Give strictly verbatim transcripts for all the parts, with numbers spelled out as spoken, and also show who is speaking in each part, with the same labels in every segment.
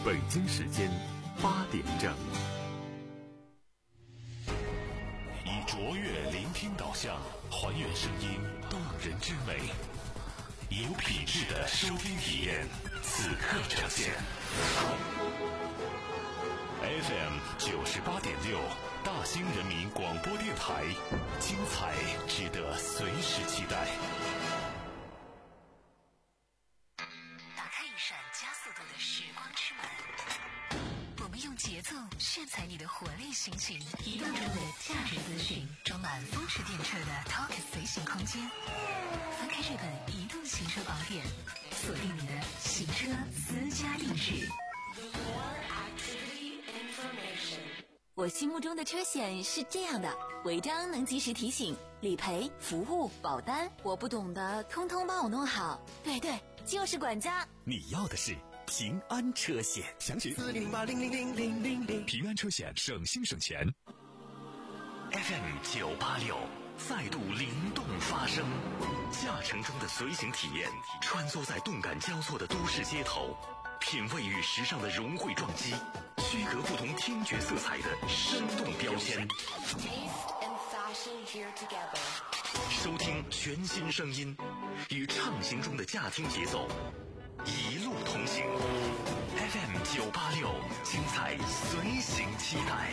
Speaker 1: 北京时间八点整。以卓越聆听导向，还原声音动人之美，有品质的收听体验，此刻呈现。F M 九十八点六，大兴人民广播电台，精彩值得随时期待。
Speaker 2: 打开一扇加速度的时光之门，我们用节奏炫彩你的活力心情，移动中的价值资讯，装满风驰电掣的 Talk 随行空间。翻开这本移动行车宝典，锁定你的行车私家定制。
Speaker 3: 我心目中的车险是这样的：违章能及时提醒，理赔、服务、保单，我不懂的通通帮我弄好。对对，就是管家。
Speaker 1: 你要的是平安车险，详询四零八零零零零零零。平安车险，省心省钱。F M 九八六，再度灵动发声，驾乘中的随行体验，穿梭在动感交错的都市街头，品味与时尚的融汇撞击，区隔不同听觉色彩的生动标签。收听全新声音，与畅行中的驾听节奏，一路同行。F M 九八六，精彩随行期待。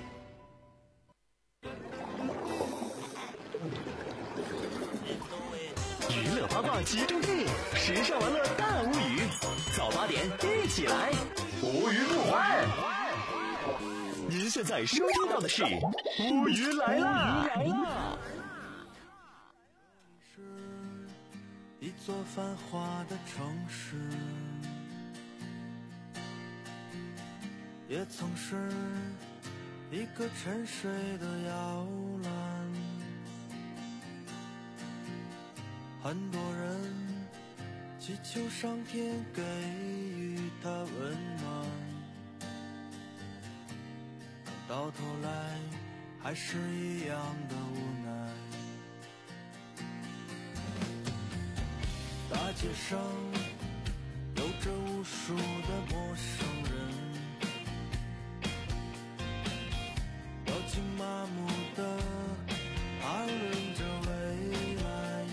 Speaker 1: 娱乐八卦集中地，时尚玩乐大无语。早八点一起来，无语不欢。您现在收听到的是无语来啦！来啦！
Speaker 4: 是一座繁华的城市，也曾是一个沉睡的摇篮。很多人祈求上天给予他温暖，到头来还是一样的无奈。大街上有着无数的陌生人，表情麻木的谈论着未来。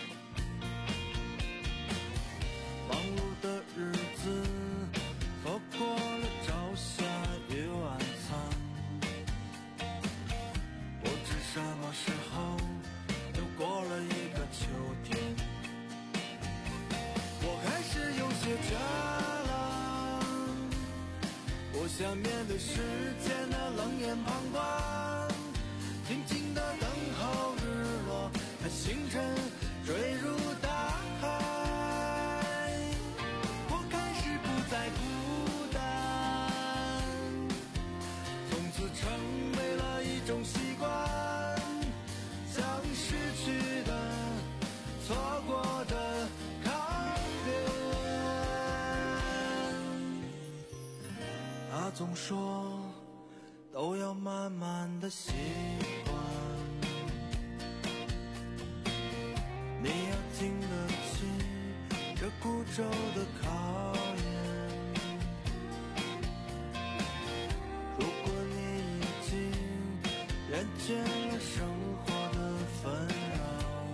Speaker 4: 忙碌的日子错过了朝霞与晚餐，不知什么时候又过了一个秋天。我开始有些渣了，不想面对世间的冷眼旁观，静静地等候日落，看星辰坠入大海。再孤单，从此成为了一种习惯，将失去的、错过的靠边。他总说都要慢慢的习惯，你要经得起这孤舟的考验。厌倦了生活的纷扰，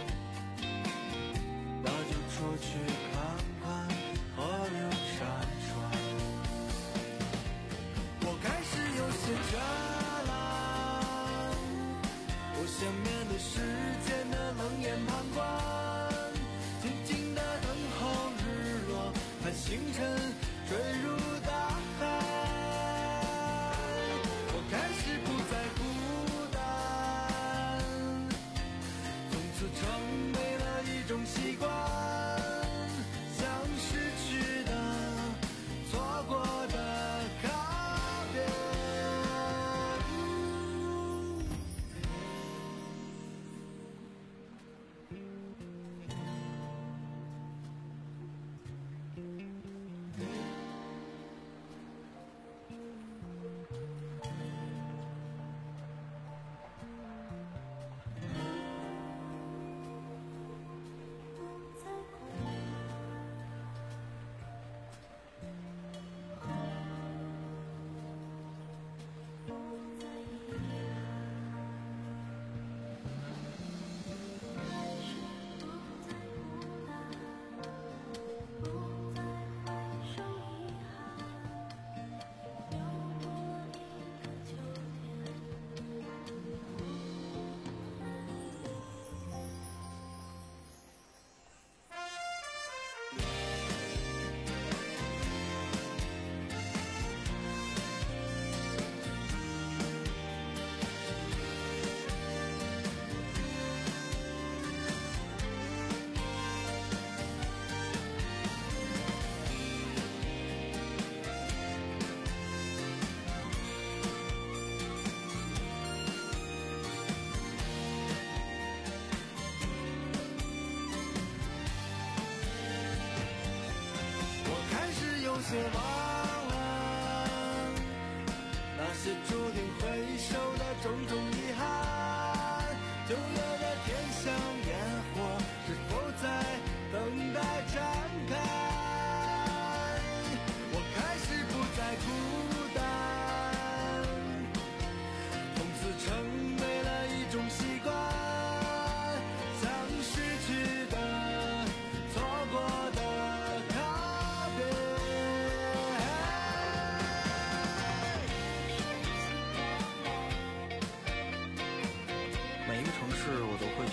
Speaker 4: 那就出去看看河流山川。我开始有些渣了，不想面对世间的冷眼旁观，静静地等候日落，看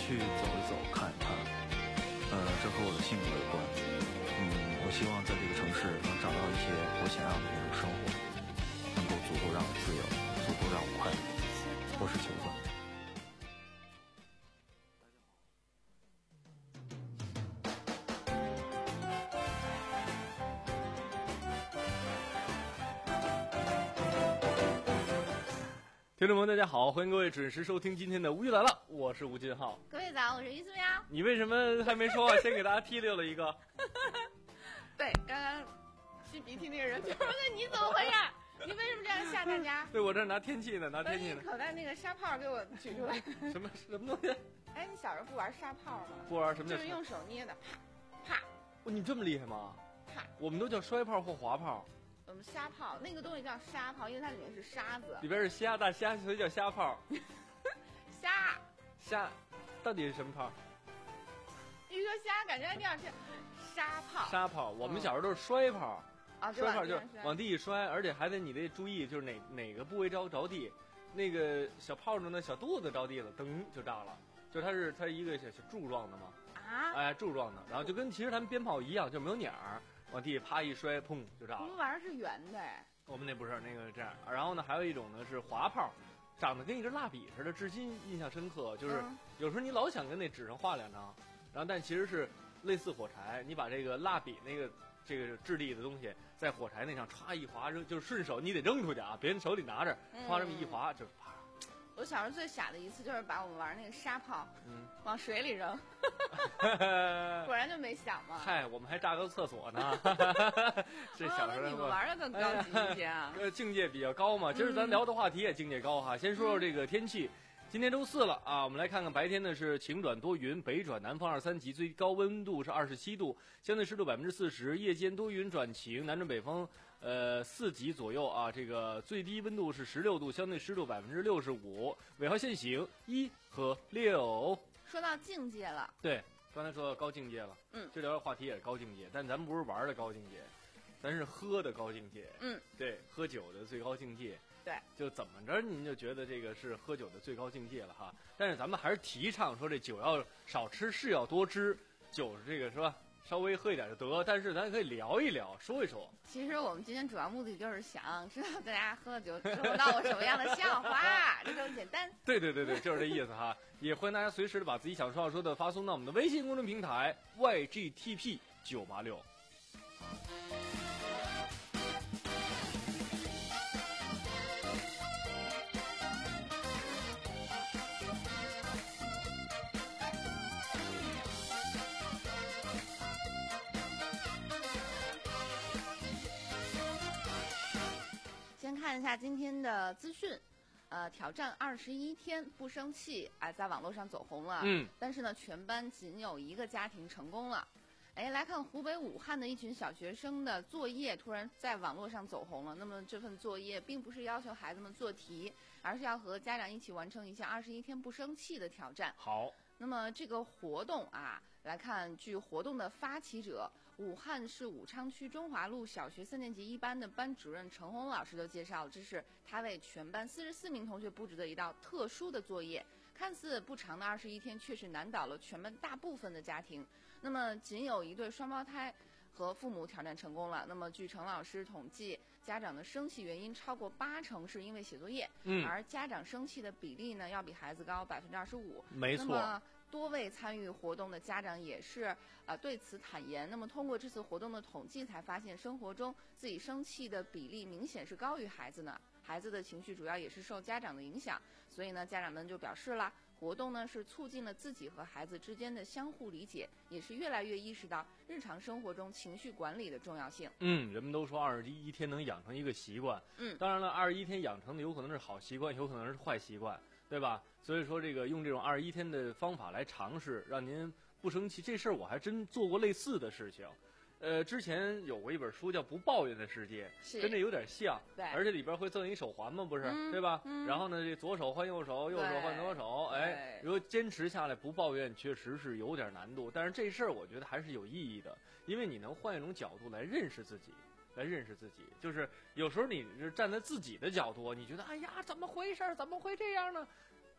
Speaker 5: 去走一走，看一看。呃，这和我的性格有关。嗯，我希望在这个城市能找到一些我想要的那种生活，能够足够让我自由，足够让我快乐。我是球子。
Speaker 6: 听众朋友大家好，欢迎各位准时收听今天的无语来了，我是吴金浩。
Speaker 7: 各位早，我是于素瑶。
Speaker 6: 你为什么还没说话？先给大家提溜了一个。
Speaker 7: 对，刚刚吸鼻涕那个人就说：“那你怎么回事？你为什么这样吓大家？”
Speaker 6: 对，我这拿天气呢，拿天气呢。
Speaker 7: 把你口袋那个沙炮给我取出来。
Speaker 6: 什么什么东西？
Speaker 7: 哎，你小时候不玩沙炮吗？
Speaker 6: 不玩，什么叫？
Speaker 7: 就是用手捏的，啪啪。
Speaker 6: 哦，你这么厉害吗？
Speaker 7: 啪。我
Speaker 6: 们都叫摔炮或滑炮。
Speaker 7: 我们沙炮那个东西叫沙炮，因为它里面是沙子，
Speaker 6: 里边是虾大虾，所以叫虾炮。
Speaker 7: 虾
Speaker 6: 虾，到底是什么炮？
Speaker 7: 一个虾感觉一定要是沙炮。
Speaker 6: 沙炮，我们小时候都是摔炮。
Speaker 7: 啊，
Speaker 6: 摔炮就是往地一摔，而且还得你得注意，就是哪哪个部位着着地，那个小炮仗呢，小肚子着地了，噔就炸了。就是它是它是一个小小柱状的嘛。
Speaker 7: 啊。
Speaker 6: 哎，柱状的，然后就跟其实咱们鞭炮一样，就没有鸟儿。往地啪一摔，砰就炸了。
Speaker 7: 我们玩儿是圆的，
Speaker 6: 我们那不是那个这样。然后呢，还有一种呢是滑炮，长得跟一根蜡笔似的，至今印象深刻。就是、嗯、有时候你老想跟那纸上画两张，然后但其实是类似火柴，你把这个蜡笔那个这个质地的东西在火柴那上歘一划扔，就是顺手你得扔出去啊，别人手里拿着，歘这么一划、嗯、就啪。
Speaker 7: 我小时候最傻的一次就是把我们玩那个沙炮，嗯，往水里扔，果然就没响嘛。
Speaker 6: 嗨，我们还炸个厕所呢。这小时候、
Speaker 7: 哦、你们玩的更高级一些啊。
Speaker 6: 呃，境界比较高嘛。今儿咱聊的话题也境界高哈。嗯、先说说这个天气。今天周四了啊，我们来看看白天呢是晴转多云，北转南风二三级，最高温度是二十七度，相对湿度百分之四十。夜间多云转晴，南转北风，呃四级左右啊。这个最低温度是十六度，相对湿度百分之六十五。尾号限行一和六。
Speaker 7: 说到境界了，
Speaker 6: 对，刚才说到高境界了，嗯，这聊的话题也是高境界，但咱们不是玩的高境界，咱是喝的高境界，
Speaker 7: 嗯，
Speaker 6: 对，喝酒的最高境界。
Speaker 7: 对，
Speaker 6: 就怎么着您就觉得这个是喝酒的最高境界了哈。但是咱们还是提倡说这酒要少吃，是要多吃，酒这个是吧？稍微喝一点就得。但是咱可以聊一聊，说一说。
Speaker 7: 其实我们今天主要目的就是想知道大家喝酒之后闹过什么样的笑话，就这么简单。
Speaker 6: 对对对对，就是这意思哈。也欢迎大家随时的把自己想说要说的发送到我们的微信公众平台 Y G T P 九八六。
Speaker 7: 先看一下今天的资讯，呃，挑战二十一天不生气，哎，在网络上走红了。嗯，但是呢，全班仅有一个家庭成功了。哎，来看湖北武汉的一群小学生的作业突然在网络上走红了。那么这份作业并不是要求孩子们做题，而是要和家长一起完成一项二十一天不生气的挑战。
Speaker 6: 好。
Speaker 7: 那么这个活动啊，来看，据活动的发起者武汉市武昌区中华路小学三年级一班的班主任陈红老师就介绍了，这是他为全班四十四名同学布置的一道特殊的作业。看似不长的二十一天，确实难倒了全班大部分的家庭。那么仅有一对双胞胎和父母挑战成功了。那么据陈老师统计，家长的生气原因超过八成是因为写作业，嗯，而家长生气的比例呢，要比孩子高百分之二十五。
Speaker 6: 没错。
Speaker 7: 那么多位参与活动的家长也是呃对此坦言。那么通过这次活动的统计，才发现生活中自己生气的比例明显是高于孩子呢。孩子的情绪主要也是受家长的影响，所以呢，家长们就表示了，活动呢是促进了自己和孩子之间的相互理解，也是越来越意识到日常生活中情绪管理的重要性。
Speaker 6: 嗯，人们都说二十一天能养成一个习惯，嗯，当然了，二十一天养成的有可能是好习惯，有可能是坏习惯，对吧？所以说这个用这种二十一天的方法来尝试，让您不生气，这事儿我还真做过类似的事情。呃，之前有过一本书叫《不抱怨的世界》，跟这有点像，
Speaker 7: 对，
Speaker 6: 而且里边会赠一手环嘛，不是，嗯、对吧？嗯、然后呢，这左手换右手，右手换左手，哎，如果坚持下来不抱怨，确实是有点难度。但是这事儿我觉得还是有意义的，因为你能换一种角度来认识自己，来认识自己。就是有时候你是站在自己的角度，你觉得哎呀，怎么回事？怎么会这样呢？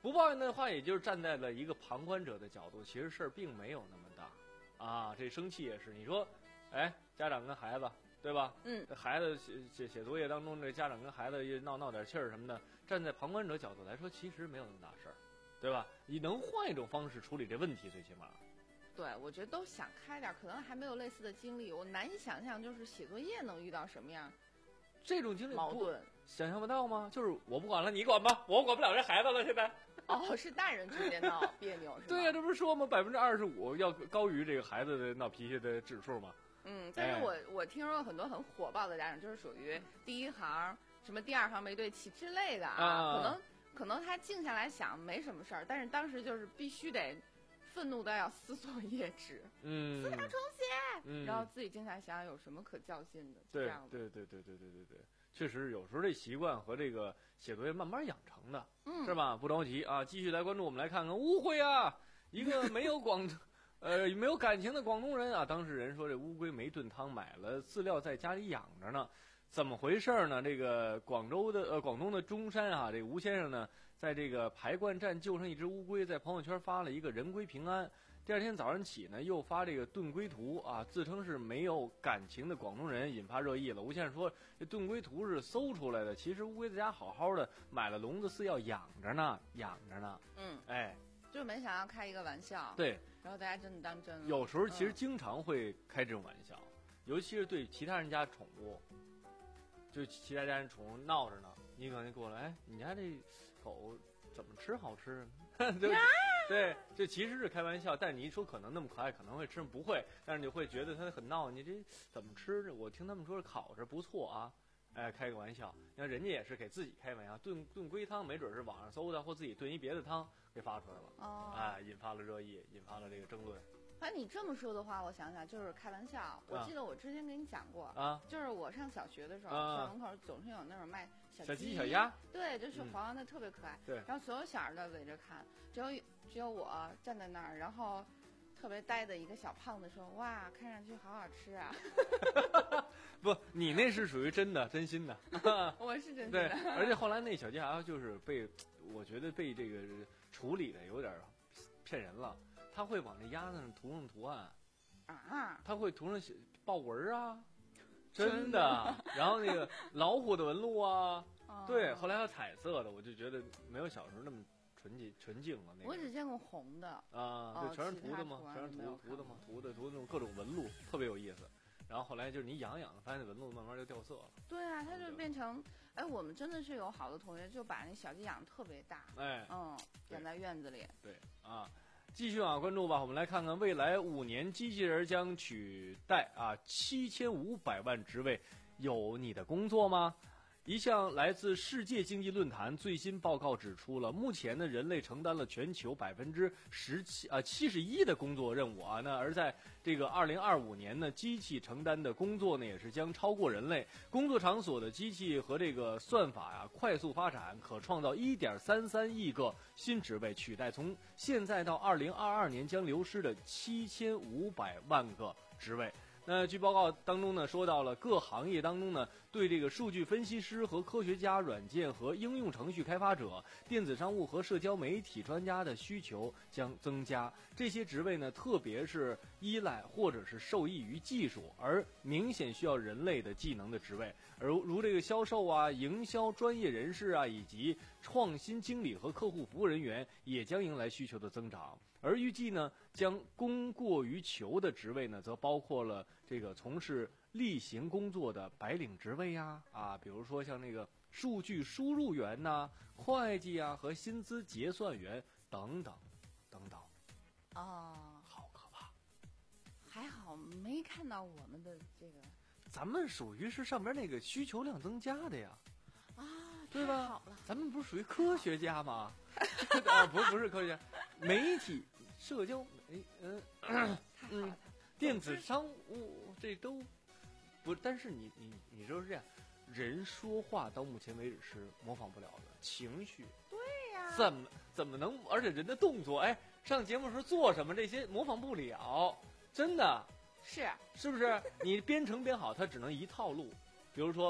Speaker 6: 不抱怨的话，也就是站在了一个旁观者的角度，其实事儿并没有那么大啊。这生气也是，你说，哎，家长跟孩子，对吧？
Speaker 7: 嗯，
Speaker 6: 这孩子写写写作业当中，这家长跟孩子也闹闹点气儿什么的，站在旁观者角度来说，其实没有那么大事儿，对吧？你能换一种方式处理这问题，最起码。
Speaker 7: 对，我觉得都想开点，可能还没有类似的经历，我难以想象，就是写作业能遇到什么样
Speaker 6: 这种经历
Speaker 7: 矛盾。
Speaker 6: 想象不到吗？就是我不管了，你管吧，我管不了这孩子了。现在
Speaker 7: 哦，是大人之间闹别扭是吗？
Speaker 6: 对呀、啊，这不是说吗？百分之二十五要高于这个孩子的闹脾气的指数吗？
Speaker 7: 嗯，但是我、哎、我听说很多很火爆的家长，就是属于第一行什么第二行没对齐之类的啊，啊可能可能他静下来想没什么事儿，但是当时就是必须得愤怒的要撕作业纸，
Speaker 6: 嗯，
Speaker 7: 撕掉重写、
Speaker 6: 嗯，
Speaker 7: 然后自己静下来想想有什么可较劲的，
Speaker 6: 对
Speaker 7: 这样
Speaker 6: 对对对对对对对。确实，有时候这习惯和这个写作业慢慢养成的，
Speaker 7: 嗯，
Speaker 6: 是吧？不着急啊，继续来关注。我们来看看误会啊，一个没有广，呃，没有感情的广东人啊，当事人说这乌龟没炖汤，买了饲料在家里养着呢，怎么回事呢？这个广州的呃广东的中山啊，这个吴先生呢，在这个排灌站救上一只乌龟，在朋友圈发了一个人龟平安。第二天早上起呢，又发这个炖龟图啊，自称是没有感情的广东人，引发热议了。吴先生说，这炖龟图是搜出来的，其实乌龟在家好好的，买了笼子饲料养着呢，养着呢。
Speaker 7: 嗯，
Speaker 6: 哎，
Speaker 7: 就没想到开一个玩笑。
Speaker 6: 对，
Speaker 7: 然后大家真的当真了。
Speaker 6: 有时候其实经常会开这种玩笑，嗯、尤其是对其他人家宠物，就其他家人宠物闹着呢，你可能过来，哎，你家这狗怎么吃好吃？就对，这其实是开玩笑，但你一说可能那么可爱，可能会吃不会，但是你会觉得它很闹，你这怎么吃？我听他们说是烤着不错啊，哎，开个玩笑。你看人家也是给自己开玩笑，炖炖龟汤，没准是网上搜的，或自己炖一别的汤给发出来了，
Speaker 7: 哦，
Speaker 6: 哎，引发了热议，引发了这个争论。
Speaker 7: 哎，你这么说的话，我想想就是开玩笑。我记得我之前给你讲过
Speaker 6: 啊，
Speaker 7: 就是我上小学的时候，
Speaker 6: 啊、
Speaker 7: 校门口总是有那种卖
Speaker 6: 小
Speaker 7: 鸡、
Speaker 6: 小鸭，
Speaker 7: 对，就是黄黄的，嗯、特别可爱。
Speaker 6: 对，
Speaker 7: 然后所有小孩都围着看，只有只有我站在那儿，然后特别呆的一个小胖子说：“哇，看上去好好吃啊！”
Speaker 6: 不，你那是属于真的、真心的。
Speaker 7: 我是真心
Speaker 6: 的。
Speaker 7: 的。
Speaker 6: 对，而且后来那小鸡鸭就是被，我觉得被这个处理的有点骗人了。他会往这鸭子上涂上图案。
Speaker 7: 啊，
Speaker 6: 他会涂上豹纹啊，真的。然后那个老虎的纹路啊，
Speaker 7: 哦、
Speaker 6: 对。后来还有彩色的，我就觉得没有小时候那么纯净纯净了。那个
Speaker 7: 我只见过红的
Speaker 6: 啊，对，全是涂的嘛，全是涂涂的嘛，涂的涂的那种各种纹路，特别有意思。然后后来就是你养养，发现纹路慢慢就掉色了。
Speaker 7: 对啊，它就变成，哎，我们真的是有好多同学就把那小鸡养得特别大，
Speaker 6: 哎，
Speaker 7: 嗯，养在院子里。
Speaker 6: 对啊。继续啊，关注吧。我们来看看未来五年机器人将取代啊七千五百万职位，有你的工作吗？一项来自世界经济论坛最新报告指出了，目前呢，人类承担了全球百分之十七啊七十一的工作任务啊，那而在这个二零二五年呢，机器承担的工作呢也是将超过人类。工作场所的机器和这个算法呀、啊、快速发展，可创造一点三三亿个新职位，取代从现在到二零二二年将流失的七千五百万个职位。那据报告当中呢，说到了各行业当中呢，对这个数据分析师和科学家、软件和应用程序开发者、电子商务和社交媒体专家的需求将增加。这些职位呢，特别是依赖或者是受益于技术而明显需要人类的技能的职位，而如这个销售啊、营销专业人士啊，以及创新经理和客户服务人员，也将迎来需求的增长。而预计呢，将供过于求的职位呢，则包括了这个从事例行工作的白领职位呀，啊，比如说像那个数据输入员呐、会计啊和薪资结算员等等，等等。
Speaker 7: 哦，
Speaker 6: 好可怕！
Speaker 7: 还好没看到我们的这个。
Speaker 6: 咱们属于是上边那个需求量增加的呀。
Speaker 7: 啊，
Speaker 6: 对吧？
Speaker 7: 好了，
Speaker 6: 咱们不是属于科学家吗？啊，不是不是科学家，媒体、社交媒，嗯、呃、嗯，电子商务这都不，但是你你你就是这样，人说话到目前为止是模仿不了的，情绪，
Speaker 7: 对呀、啊，
Speaker 6: 怎么怎么能？而且人的动作，哎，上节目时候做什么这些模仿不了，真的
Speaker 7: 是
Speaker 6: 是不是？你编程编好，它只能一套路，比如说。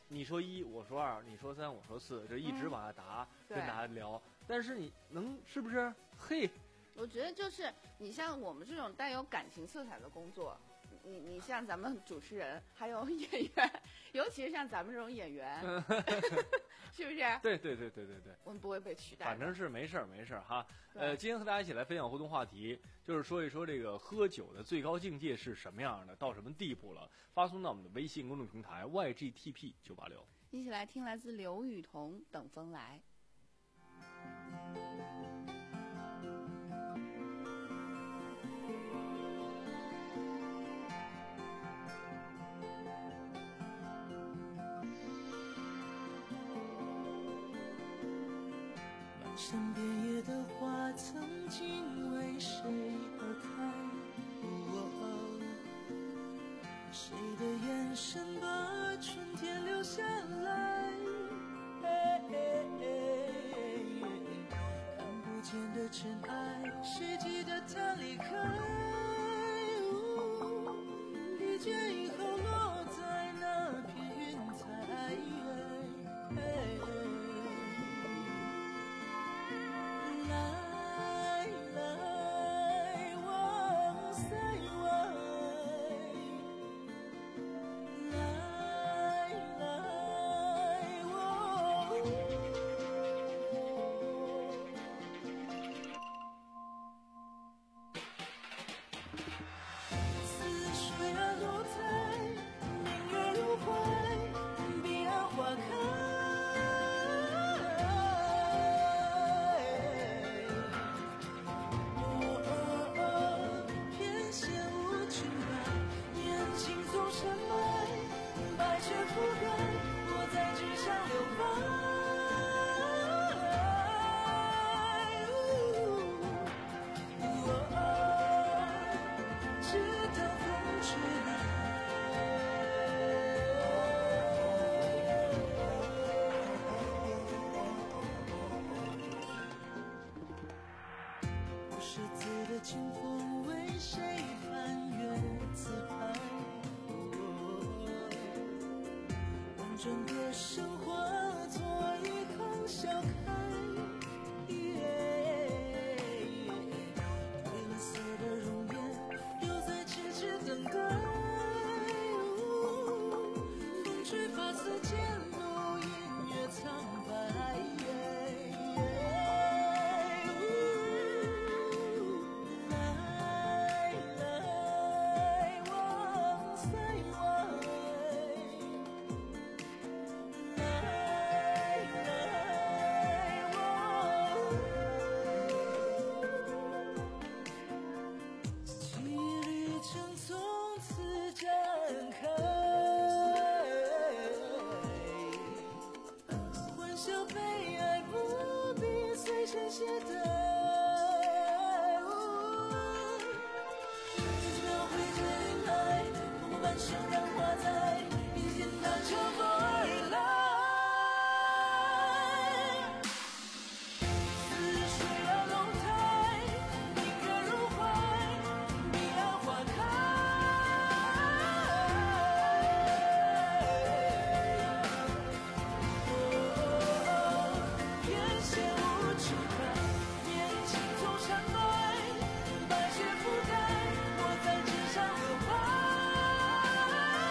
Speaker 6: 你说一，我说二，你说三，我说四，这一直往下答，
Speaker 7: 嗯、
Speaker 6: 跟大家聊。但是你能是不是？嘿，
Speaker 7: 我觉得就是你像我们这种带有感情色彩的工作，你你像咱们主持人，还有演员，尤其是像咱们这种演员，是不是？
Speaker 6: 对对对对对对，
Speaker 7: 我们不会被取代。
Speaker 6: 反正是没事儿没事儿哈。呃，今天和大家一起来分享互动话题，就是说一说这个喝酒的最高境界是什么样的，到什么地步了？发送到我们的微信公众平台 Y G T P 九八六。
Speaker 7: 一起来听来自刘雨桐《等风来》。
Speaker 4: 身边野的花曾经为谁而开、哦、谁的眼神把春天留下来、哎哎哎、看不见的尘埃，谁记得他离开、哦、疲倦以后落在那片云彩、哎哎
Speaker 8: 白雪覆盖，我在纸上留白。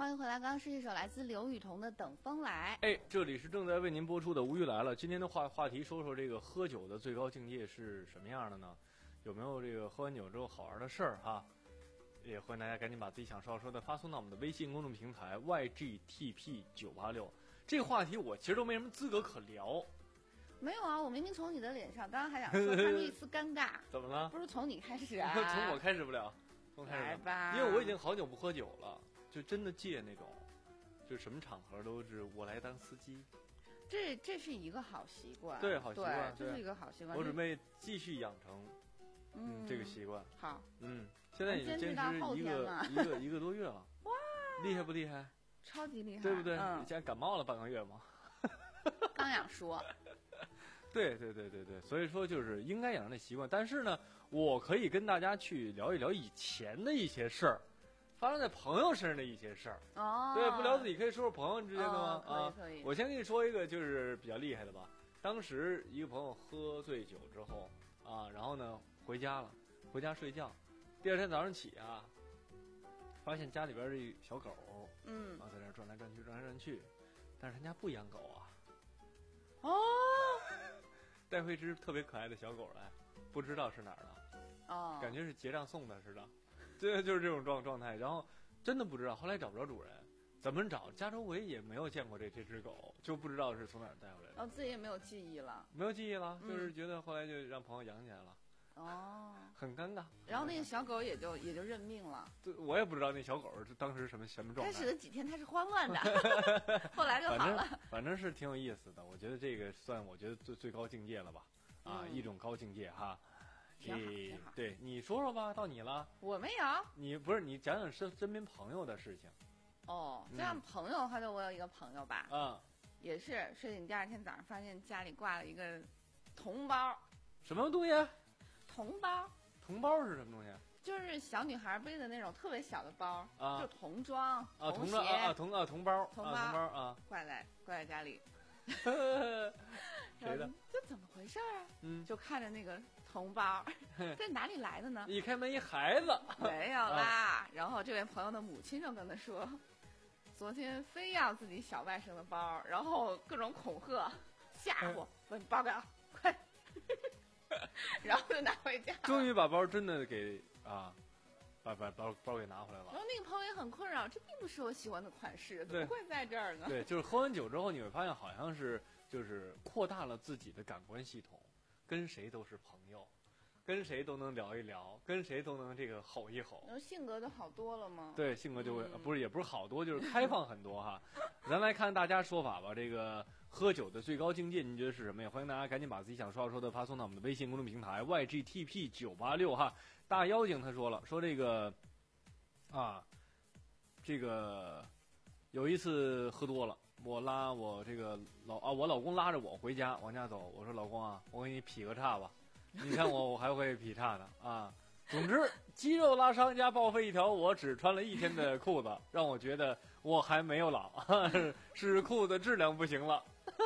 Speaker 7: 欢迎回来，刚刚是一首来自刘雨桐的《等风来》。
Speaker 6: 哎，这里是正在为您播出的《无语来了》。今天的话话题说说这个喝酒的最高境界是什么样的呢？有没有这个喝完酒之后好玩的事儿哈？也欢迎大家赶紧把自己想说说的发送到我们的微信公众平台 Y G T P 九八六。这个话题我其实都没什么资格可聊。
Speaker 7: 没有啊，我明明从你的脸上，当然还想说看出一丝尴尬。
Speaker 6: 怎么了？
Speaker 7: 不是从你开始啊？
Speaker 6: 从我开始不了，从开始
Speaker 7: 来吧。
Speaker 6: 因为我已经好久不喝酒了，就真的戒那种，就什么场合都是我来当司机。
Speaker 7: 这这是一个好习惯，
Speaker 6: 对，好习惯，
Speaker 7: 这是一个好习惯。
Speaker 6: 我准备继续养成，
Speaker 7: 嗯，
Speaker 6: 这个习惯。
Speaker 7: 好，
Speaker 6: 嗯，现在已经坚持一个一个一个多月了。
Speaker 7: 哇，
Speaker 6: 厉害不厉害？
Speaker 7: 超级厉害，
Speaker 6: 对不对？
Speaker 7: 嗯、
Speaker 6: 以前感冒了半个月嘛。
Speaker 7: 刚养说。
Speaker 6: 对对对对对，所以说就是应该养成的习惯。但是呢，我可以跟大家去聊一聊以前的一些事儿。发生在朋友身上的一些事儿，
Speaker 7: 哦，
Speaker 6: 对，不聊自己可以说说朋友之间的吗？
Speaker 7: 哦、可以可以。
Speaker 6: 我先跟你说一个，就是比较厉害的吧。当时一个朋友喝醉酒之后啊，然后呢回家了，回家睡觉，第二天早上起啊，发现家里边这小狗，
Speaker 7: 嗯，
Speaker 6: 啊在那转来转去，转来转去，但是他家不养狗啊，
Speaker 7: 哦，
Speaker 6: 带回一只特别可爱的小狗来，不知道是哪儿的，
Speaker 7: 哦，
Speaker 6: 感觉是结账送的似的。对，就是这种状状态，然后真的不知道，后来找不着主人，怎么找？家周围也没有见过这这只狗，就不知道是从哪儿带回来的。
Speaker 7: 然后自己也没有记忆了，
Speaker 6: 没有记忆了，就是觉得后来就让朋友养起来了。
Speaker 7: 哦，
Speaker 6: 很尴尬。
Speaker 7: 然后那个小狗也就也就认命了。
Speaker 6: 对，我也不知道那小狗当时什么什么状态。
Speaker 7: 开始的几天它是慌乱的，后来就好了。
Speaker 6: 反正反正是挺有意思的，我觉得这个算我觉得最最高境界了吧？啊，
Speaker 7: 嗯、
Speaker 6: 一种高境界哈。
Speaker 7: 挺好，挺好。
Speaker 6: 对，你说说吧，到你了。
Speaker 7: 我没有。
Speaker 6: 你不是你讲讲身身边朋友的事情。
Speaker 7: 哦，这样朋友的话，就我有一个朋友吧，
Speaker 6: 嗯，
Speaker 7: 也是睡醒第二天早上发现家里挂了一个铜包。
Speaker 6: 什么东西？
Speaker 7: 铜包。
Speaker 6: 铜包是什么东西？
Speaker 7: 就是小女孩背的那种特别小的包，
Speaker 6: 啊、
Speaker 7: 就童装、
Speaker 6: 啊，
Speaker 7: 童
Speaker 6: 鞋啊，童啊童包，
Speaker 7: 童包
Speaker 6: 啊、童包啊，
Speaker 7: 挂在挂在家里。
Speaker 6: 谁的？
Speaker 7: 这怎么回事啊？
Speaker 6: 嗯，
Speaker 7: 就看着那个铜包，这哪里来的呢？
Speaker 6: 一开门一孩子，
Speaker 7: 没有啦。啊、然后这位朋友的母亲就跟他说，昨天非要自己小外甥的包，然后各种恐吓、吓唬，说你包给我，快，然后就拿回家。
Speaker 6: 终于把包真的给啊。把把包包给拿回来了，
Speaker 7: 然后那个朋友也很困扰，这并不是我喜欢的款式，怎么会在这儿呢？
Speaker 6: 对，就是喝完酒之后，你会发现好像是就是扩大了自己的感官系统，跟谁都是朋友，跟谁都能聊一聊，跟谁都能这个吼一吼。
Speaker 7: 然后性格就好多了吗？
Speaker 6: 对，性格就会、
Speaker 7: 嗯、
Speaker 6: 不是也不是好多，就是开放很多哈。咱来看大家说法吧，这个喝酒的最高境界，您觉得是什么呀？欢迎大家赶紧把自己想说说的发送到我们的微信公众平台 Y G T P 九八六哈。大妖精他说了，说这个啊，这个有一次喝多了，我拉我这个老啊，我老公拉着我回家往家走，我说老公啊，我给你劈个叉吧，你看我我还会劈叉呢啊。总之，肌肉拉伤加报废一条我只穿了一天的裤子，让我觉得我还没有老，是裤子质量不行了。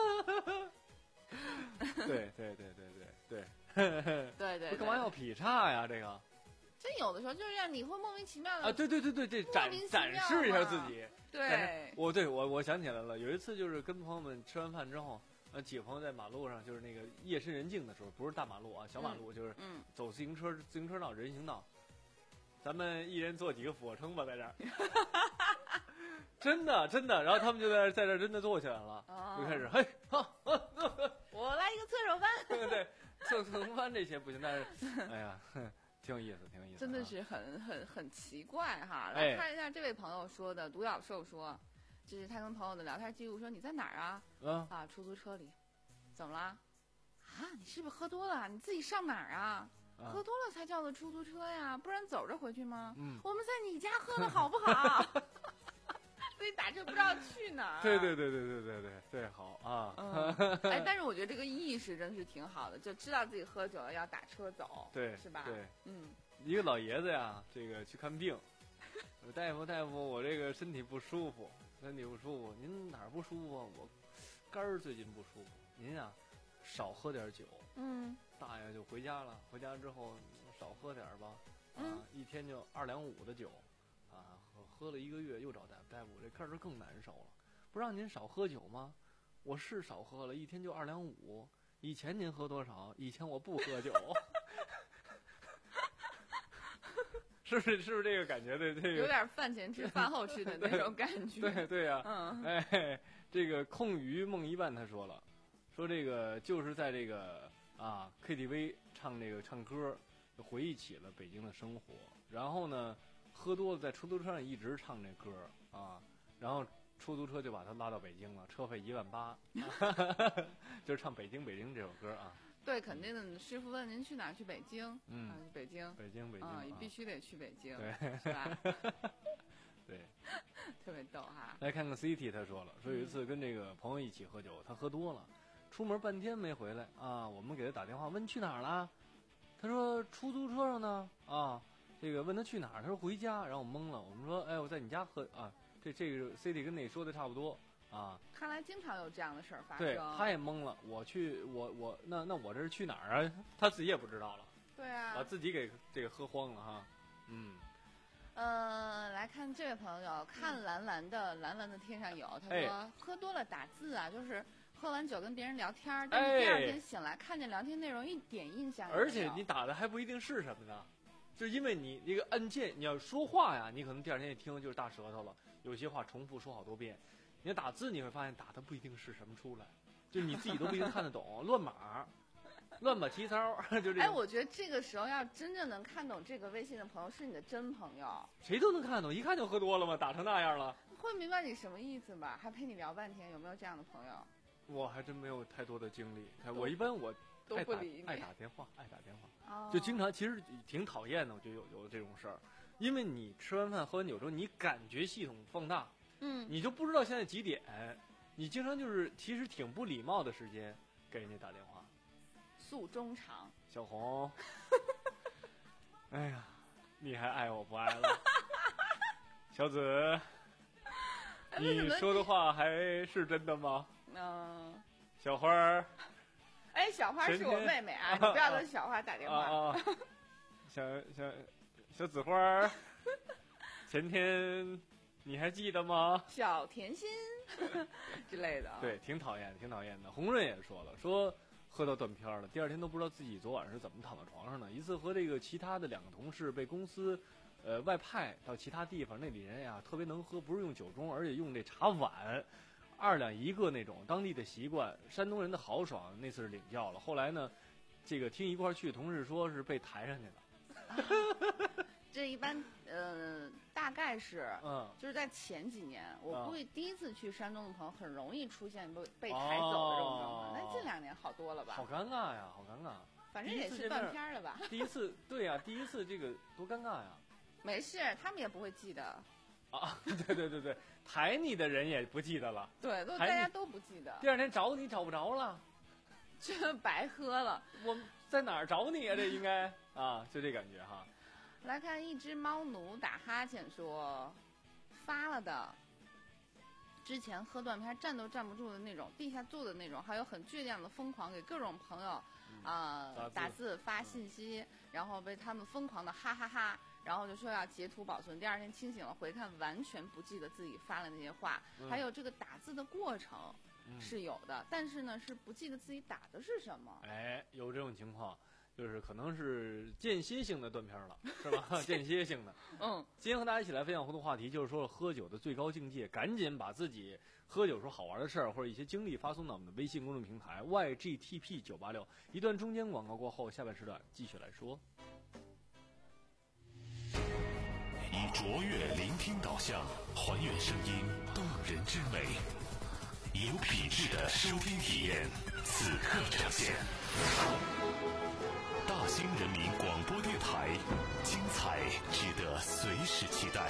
Speaker 6: 对对对对对对
Speaker 7: 对对，
Speaker 6: 干嘛要劈叉呀？这个。
Speaker 7: 真有的时候就是让你会莫名其妙的
Speaker 6: 啊，对对对对对，展展示一下自己。
Speaker 7: 对，
Speaker 6: 我对我我想起来了，有一次就是跟朋友们吃完饭之后，呃，几个朋友在马路上，就是那个夜深人静的时候，不是大马路啊，小马路，
Speaker 7: 嗯、
Speaker 6: 就是
Speaker 7: 嗯，
Speaker 6: 走自行车自行车道人行道，咱们一人做几个俯卧撑吧，在这儿。真的真的，然后他们就在在这儿真的坐起来了，
Speaker 7: 哦、
Speaker 6: 就开始嘿，哈，
Speaker 7: 我来一个侧手翻。
Speaker 6: 对对，侧侧翻这些不行，但是哎呀。挺有意思，挺有意思，
Speaker 7: 真的是很很很奇怪哈。来看一下这位朋友说的，独角兽说，这是他跟朋友的聊天记录，说你在哪儿啊？
Speaker 6: 嗯
Speaker 7: 啊，出租车里，怎么了？啊，你是不是喝多了？你自己上哪儿啊？啊喝多了才叫的出租车呀，不然走着回去吗？
Speaker 6: 嗯，
Speaker 7: 我们在你家喝的好不好？所以打车不知道去哪儿。
Speaker 6: 对对对对对对对对，好啊。
Speaker 7: 嗯，哎，但是我觉得这个意识真是挺好的，就知道自己喝酒了要打车走，
Speaker 6: 对，
Speaker 7: 是吧？
Speaker 6: 对，
Speaker 7: 嗯，
Speaker 6: 一个老爷子呀，这个去看病，大夫大夫，我这个身体不舒服，身体不舒服，您哪儿不舒服啊？我肝儿最近不舒服，您呀少喝点酒。
Speaker 7: 嗯，
Speaker 6: 大爷就回家了，回家之后少喝点吧，啊，
Speaker 7: 嗯、
Speaker 6: 一天就二两五的酒。 啊，喝喝了一个月又找大夫，大夫我这开始更难受了，不让您少喝酒吗？我是少喝了，一天就二两五。以前您喝多少？以前我不喝酒。是不是是不是这个感觉的？这个
Speaker 7: 有点饭前吃饭后吃的那种感觉。
Speaker 6: 对对呀、啊，
Speaker 7: 嗯，
Speaker 6: 哎，这个空余梦一半他说了，说这个就是在这个啊 K T V 唱这个唱歌，回忆起了北京的生活。然后呢，喝多了在出租车上一直唱这歌啊，然后出租车就把他拉到北京了，车费一万八，就是唱《北京北京》这首歌啊。
Speaker 7: 对，肯定的。师傅问您去哪儿？去北京。
Speaker 6: 嗯，
Speaker 7: 啊、北京。
Speaker 6: 北京，北京
Speaker 7: 啊，
Speaker 6: 啊
Speaker 7: 你必须得去北京，
Speaker 6: 对，
Speaker 7: 是吧？
Speaker 6: 对，
Speaker 7: 特别逗哈。
Speaker 6: 来看看 C T， 他说了，说有一次跟这个朋友一起喝酒，他喝多了，出门半天没回来啊。我们给他打电话问去哪儿了，他说出租车上呢啊。这个问他去哪儿，他说回家，然后我懵了。我们说，哎，我在你家喝啊。这这个 C T 跟那说的差不多。啊，
Speaker 7: 看来经常有这样的事儿发生。
Speaker 6: 对，他也懵了。我去，我我那那我这是去哪儿啊？他自己也不知道了。
Speaker 7: 对啊，
Speaker 6: 把自己给这个喝慌了哈。嗯，
Speaker 7: 呃，来看这位朋友，看蓝蓝的蓝蓝的天上有，他说、
Speaker 6: 哎、
Speaker 7: 喝多了打字啊，就是喝完酒跟别人聊天，但是第二天醒来看见聊天内容一点印象也没有。
Speaker 6: 而且你打的还不一定是什么呢，就是因为你这个按键，你要说话呀，你可能第二天一听就是大舌头了，有些话重复说好多遍。你打字你会发现打的不一定是什么出来，就你自己都不一定看得懂，乱码，乱码题操，就这。
Speaker 7: 哎，我觉得这个时候要真正能看懂这个微信的朋友是你的真朋友。
Speaker 6: 谁都能看懂，一看就喝多了吗？打成那样了。
Speaker 7: 会明白你什么意思吧？还陪你聊半天，有没有这样的朋友？
Speaker 6: 我还真没有太多的经历，我一般我
Speaker 7: 都不理你，
Speaker 6: 爱打电话，爱打电话，
Speaker 7: 哦、
Speaker 6: 就经常其实挺讨厌的，我就有有这种事儿，因为你吃完饭喝完酒之后，你感觉系统放大。
Speaker 7: 嗯，
Speaker 6: 你就不知道现在几点，你经常就是其实挺不礼貌的时间给人家打电话，
Speaker 7: 诉衷肠。
Speaker 6: 小红，哎呀，你还爱我不爱了？小紫，你说的话还是真的吗？
Speaker 7: 嗯。
Speaker 6: 小花儿，
Speaker 7: 哎，小花是我妹妹啊，你不要跟小花打电话。
Speaker 6: 啊啊、小小小紫花儿，前天。你还记得吗？
Speaker 7: 小甜心之类的，
Speaker 6: 对，挺讨厌，挺讨厌的。洪润也说了，说喝到断片了，第二天都不知道自己昨晚是怎么躺在床上的。一次和这个其他的两个同事被公司，呃外派到其他地方，那里人呀特别能喝，不是用酒盅，而且用这茶碗，二两一个那种，当地的习惯，山东人的豪爽。那次是领教了。后来呢，这个听一块去的同事说是被抬上去的。
Speaker 7: 这一般呃大概是，
Speaker 6: 嗯，
Speaker 7: 就是在前几年，我估计第一次去山东的朋友很容易出现被被
Speaker 6: 哦、
Speaker 7: 抬走的这种状况。那、哦、近两年好多了吧？
Speaker 6: 好尴尬呀，好尴尬。
Speaker 7: 反正也是断片了吧？
Speaker 6: 第一次，对呀、啊，第一次这个多尴尬呀。
Speaker 7: 没事，他们也不会记得。
Speaker 6: 啊，对对对对，抬你的人也不记得了。
Speaker 7: 对，都大家都不记得。
Speaker 6: 第二天找你找不着了，
Speaker 7: 这白喝了。
Speaker 6: 我在哪儿找你啊？这应该啊，就这感觉哈。
Speaker 7: 来看一只猫奴打哈欠说，发了的，之前喝断片站都站不住的那种，地下坐的那种，还有很倔强的疯狂给各种朋友啊、呃、打字发信息，然后被他们疯狂的哈哈哈，然后就说要截图保存，第二天清醒了回看，完全不记得自己发了那些话，
Speaker 6: 嗯、
Speaker 7: 还有这个打字的过程是有的，嗯、但是呢是不记得自己打的是什么。
Speaker 6: 哎，有这种情况。就是可能是间歇性的断片了，是吧？间歇性的。
Speaker 7: 嗯，
Speaker 6: 今天和大家一起来分享互动话题，就是说喝酒的最高境界。赶紧把自己喝酒时候好玩的事儿或者一些经历发送到我们的微信公众平台 Y G T P 九八六。一段中间广告过后，下半时段继续来说。
Speaker 1: 以卓越聆听导向，还原声音动人之美，有品质的收听体验，此刻呈现。大兴人民广播电台，精彩值得随时期待。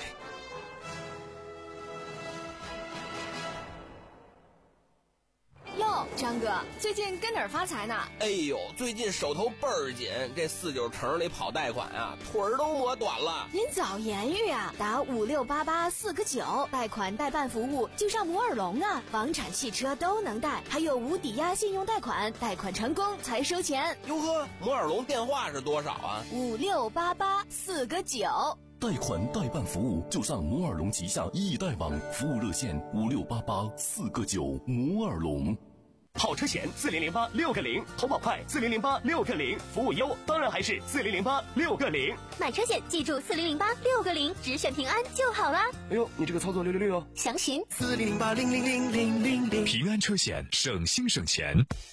Speaker 8: 哟，张哥，最近跟哪儿发财呢？
Speaker 9: 哎呦，最近手头倍儿紧，这四九城里跑贷款啊，腿儿都磨短了。
Speaker 8: 您早言语啊，打五六八八四个九，贷款代办服务就上摩尔龙啊，房产、汽车都能贷，还有无抵押信用贷款，贷款成功才收钱。
Speaker 9: 哟呵，摩尔龙电话是多少啊？
Speaker 8: 五六八八四个九。
Speaker 10: 贷款代办服务就上摩尔龙旗下易贷网，服务热线五六八八四个九，摩尔龙。
Speaker 1: 好车险四零零八六个零，投保快四零零八六个零，服务优当然还是四零零八六个零。
Speaker 8: 买车险记住四零零八六个零，只选平安就好了。
Speaker 9: 哎呦，你这个操作六六六哦！
Speaker 8: 详询
Speaker 4: 四零零八零零零零零零。
Speaker 1: 平安车险，省心省钱。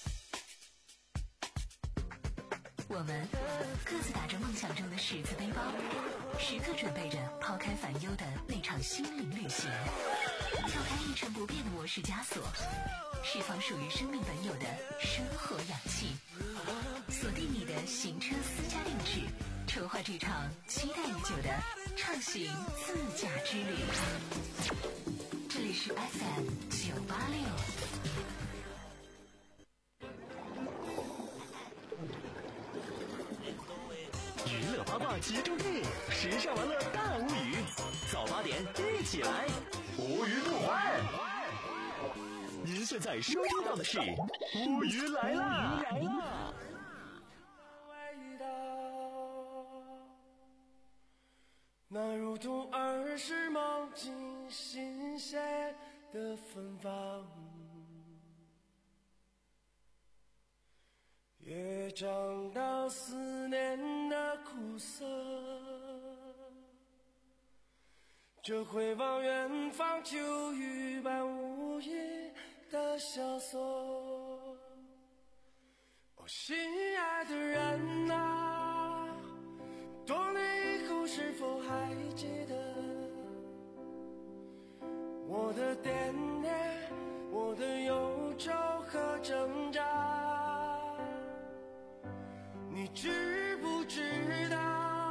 Speaker 2: 我们各自打着梦想中的十字背包，时刻准备着抛开烦忧的那场心灵旅行，跳开一成不变的模式枷锁，释放属于生命本有的生活氧气，锁定你的行车私家定制，筹划这场期待已久的畅行自驾之旅。这里是 F M 九八六。
Speaker 1: 娱乐八卦集中地，时尚玩乐大无语。早八点一起来，无语不欢。您现在收听到的是无语来啦！
Speaker 4: 那如同儿时梦境新鲜的芬芳，也尝到思念的苦涩。这回望远方，秋雨般无垠的萧索。哦，心爱的人啊，多年以后是否还记得我的惦念，我的忧愁和挣扎？你知不知道，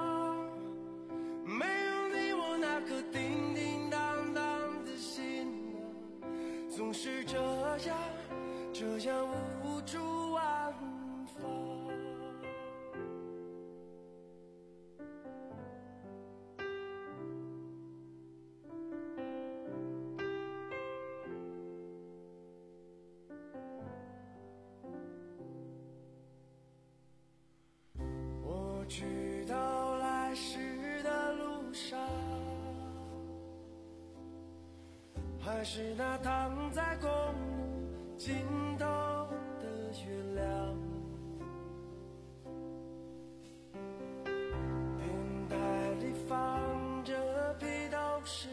Speaker 4: 没有你我那颗叮叮当当的心啊，总是这样这样无助安放。我去到来时的路上，还是那躺在公路尽头的月亮。电台里放着披头士，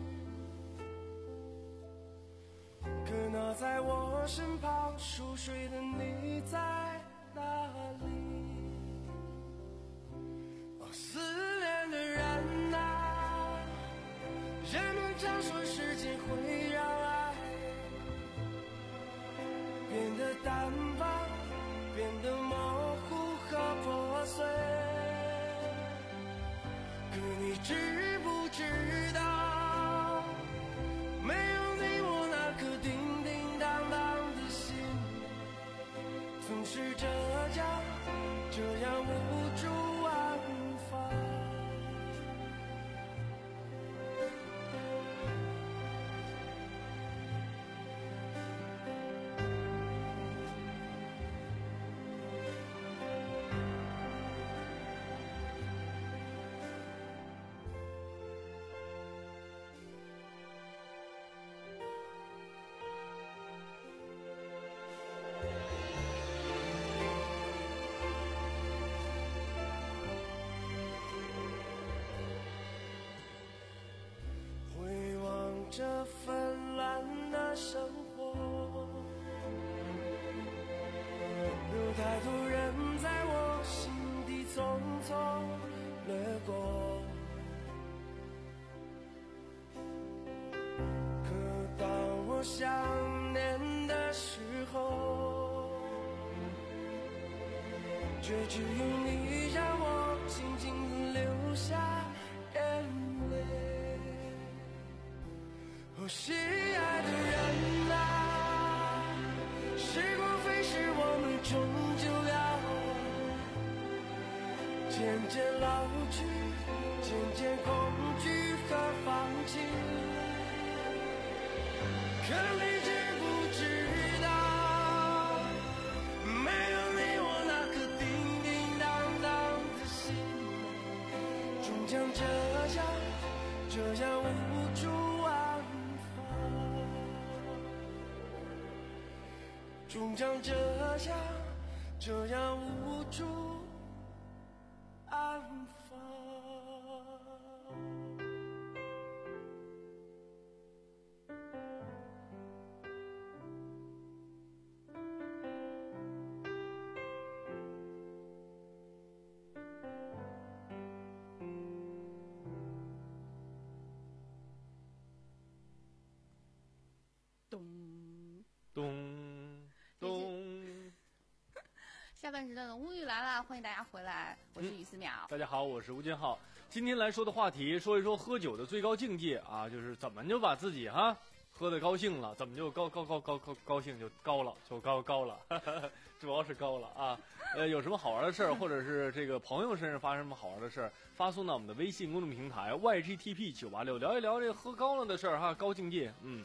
Speaker 4: 可那在我身旁熟睡的你在哪里？思念的人啊，人们常说时间会让爱变得淡忘，变得模糊和破碎。可你知不知道，没有你我那颗叮叮当当的心，总是这样这样无助安放。这纷乱的生活，有太多人在我心底匆匆掠过。可当我想念的时候，却只有你让我静静地流下眼泪。哦，心爱的人啊，时光飞逝，我们终究要渐渐老去，渐渐恐惧和放弃。可你知不知道，没有你我那颗叮叮当当的心，终将这下，这样无处安放，终将这样，这样无处安放。
Speaker 7: 咚
Speaker 6: 咚咚。
Speaker 7: 下半时段的乌玉来了，欢迎大家回来，我是于思淼、嗯。
Speaker 6: 大家好，我是吴金浩。今天来说的话题，说一说喝酒的最高境界啊，就是怎么就把自己哈喝得高兴了，怎么就高高高高高高兴就高了，就高高了，呵呵主要是高了啊。呃，有什么好玩的事儿，或者是这个朋友身上发生什么好玩的事儿，发送到我们的微信公众平台 Y G T P 九八六，聊一聊这个喝高了的事儿哈，高境界，嗯。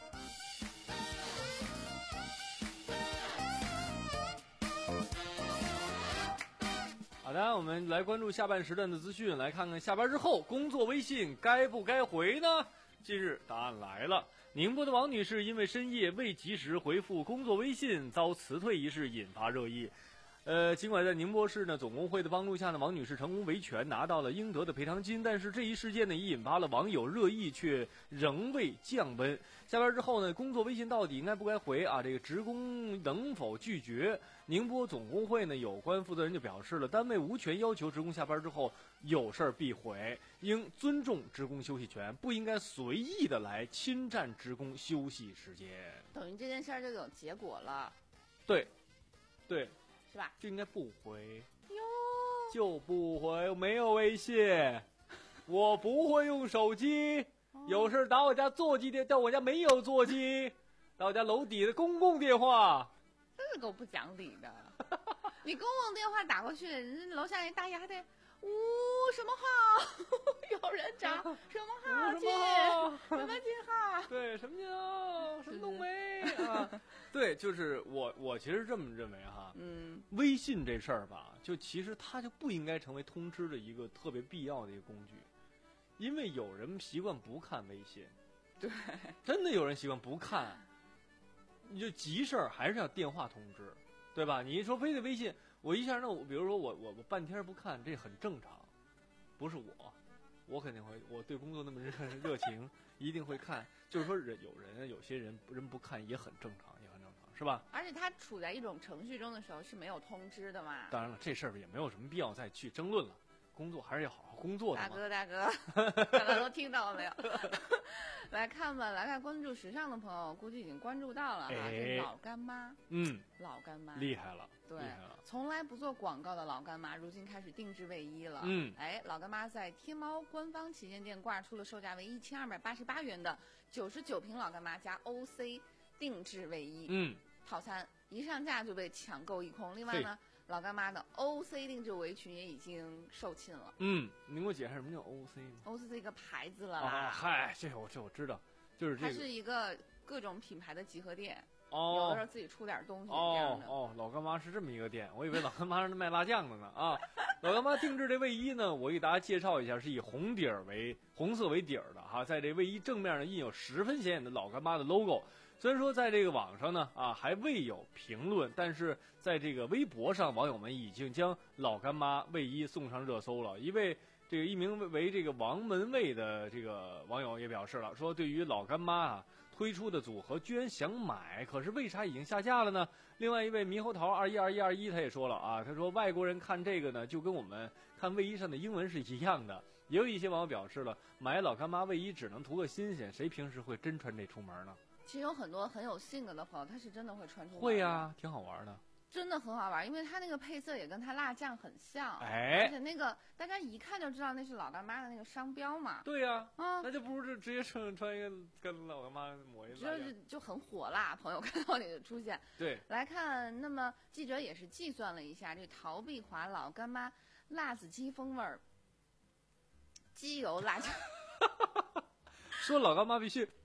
Speaker 6: 好的，我们来关注下半时段的资讯，来看看下班之后工作微信该不该回呢？近日答案来了，宁波的王女士因为深夜未及时回复工作微信遭辞退一事引发热议。呃，尽管在宁波市呢总工会的帮助下呢，王女士成功维权拿到了应得的赔偿金，但是这一事件呢也引发了网友热议，却仍未降温。下班之后呢，工作微信到底应该不该回啊？这个职工能否拒绝？宁波总工会呢有关负责人就表示了，单位无权要求职工下班之后有事儿必回，应尊重职工休息权，不应该随意的来侵占职工休息时间。
Speaker 7: 等于这件事儿就有结果了。
Speaker 6: 对，对。
Speaker 7: 是吧？
Speaker 6: 就应该不回
Speaker 7: 哟，
Speaker 6: 就不回，我没有微信，我不会用手机，哦、有事打我家座机电，但我家没有座机，打我家楼底的公共电话。
Speaker 7: 这个够不讲理的，你公共电话打过去，人家楼下那大爷还得呜什么号？有人找什么号接？什么信号？
Speaker 6: 对，什么信号？什么都没啊？对，就是我，我其实这么认为哈。
Speaker 7: 嗯，
Speaker 6: 微信这事儿吧，就其实它就不应该成为通知的一个特别必要的一个工具，因为有人习惯不看微信。
Speaker 7: 对，
Speaker 6: 真的有人习惯不看。你就急事儿还是要电话通知，对吧？你一说非得微信，我一下那我比如说我我我半天不看，这很正常，不是我，我肯定会，我对工作那么热热情，一定会看。就是说人有人有些人人不看也很正常，也很正常，是吧？
Speaker 7: 而且他处在一种程序中的时候是没有通知的嘛。
Speaker 6: 当然了，这事儿也没有什么必要再去争论了。工作还是要好好工作的嘛。
Speaker 7: 大哥大哥，大家都听到了没有？来看吧，来看关注时尚的朋友估计已经关注到了哈，
Speaker 6: 哎、
Speaker 7: 老干妈，
Speaker 6: 嗯，
Speaker 7: 老干妈
Speaker 6: 厉害了，
Speaker 7: 对，
Speaker 6: 厉害了，
Speaker 7: 从来不做广告的老干妈，如今开始定制卫衣了。
Speaker 6: 嗯，
Speaker 7: 哎，老干妈在天猫官方旗舰店挂出了售价为一千二百八十八元的九十九瓶老干妈加 O C 定制卫衣，
Speaker 6: 嗯，
Speaker 7: 套餐一上架就被抢购一空。另外呢，老干妈的 O C 定制围裙也已经售罄了。
Speaker 6: 嗯，您给我解释什么叫 O C 呢
Speaker 7: ？O C 是一个牌子了啦。
Speaker 6: 啊，嗨，这我这我知道，就是这个。
Speaker 7: 它是一个各种品牌的集合店。
Speaker 6: 哦，
Speaker 7: 有的时候自己出点东西
Speaker 6: 哦
Speaker 7: 这样的。
Speaker 6: 哦，老干妈是这么一个店，我以为老干妈是卖辣酱的呢啊。老干妈定制这卫衣呢，我给大家介绍一下，是以红底儿为红色为底儿的哈，在这卫衣正面呢印有十分显眼的老干妈的 logo。虽然说在这个网上呢啊还未有评论，但是在这个微博上，网友们已经将老干妈卫衣送上热搜了。一位这个一名为这个王门卫的这个网友也表示了，说对于老干妈啊推出的组合居然想买，可是为啥已经下架了呢？另外一位猕猴桃二一二一二一他也说了啊，他说外国人看这个呢就跟我们看卫衣上的英文是一样的。也有一些网友表示了，买老干妈卫衣只能图个新鲜，谁平时会真穿这出门呢？
Speaker 7: 其实有很多很有性格的朋友，他是真的会穿出门。
Speaker 6: 会呀、啊，挺好玩的。
Speaker 7: 真的很好玩，因为它那个配色也跟它辣酱很像，
Speaker 6: 哎，
Speaker 7: 而且那个大家一看就知道那是老干妈的那个商标嘛。
Speaker 6: 对呀、
Speaker 7: 啊，嗯，
Speaker 6: 那就不如就直接穿穿一个跟老干妈抹一个，
Speaker 7: 就是就很火辣。朋友看到你的出现，
Speaker 6: 对，
Speaker 7: 来看，那么记者也是计算了一下，这陶碧华老干妈辣子鸡风味儿，鸡油辣酱。
Speaker 6: 说老干妈必须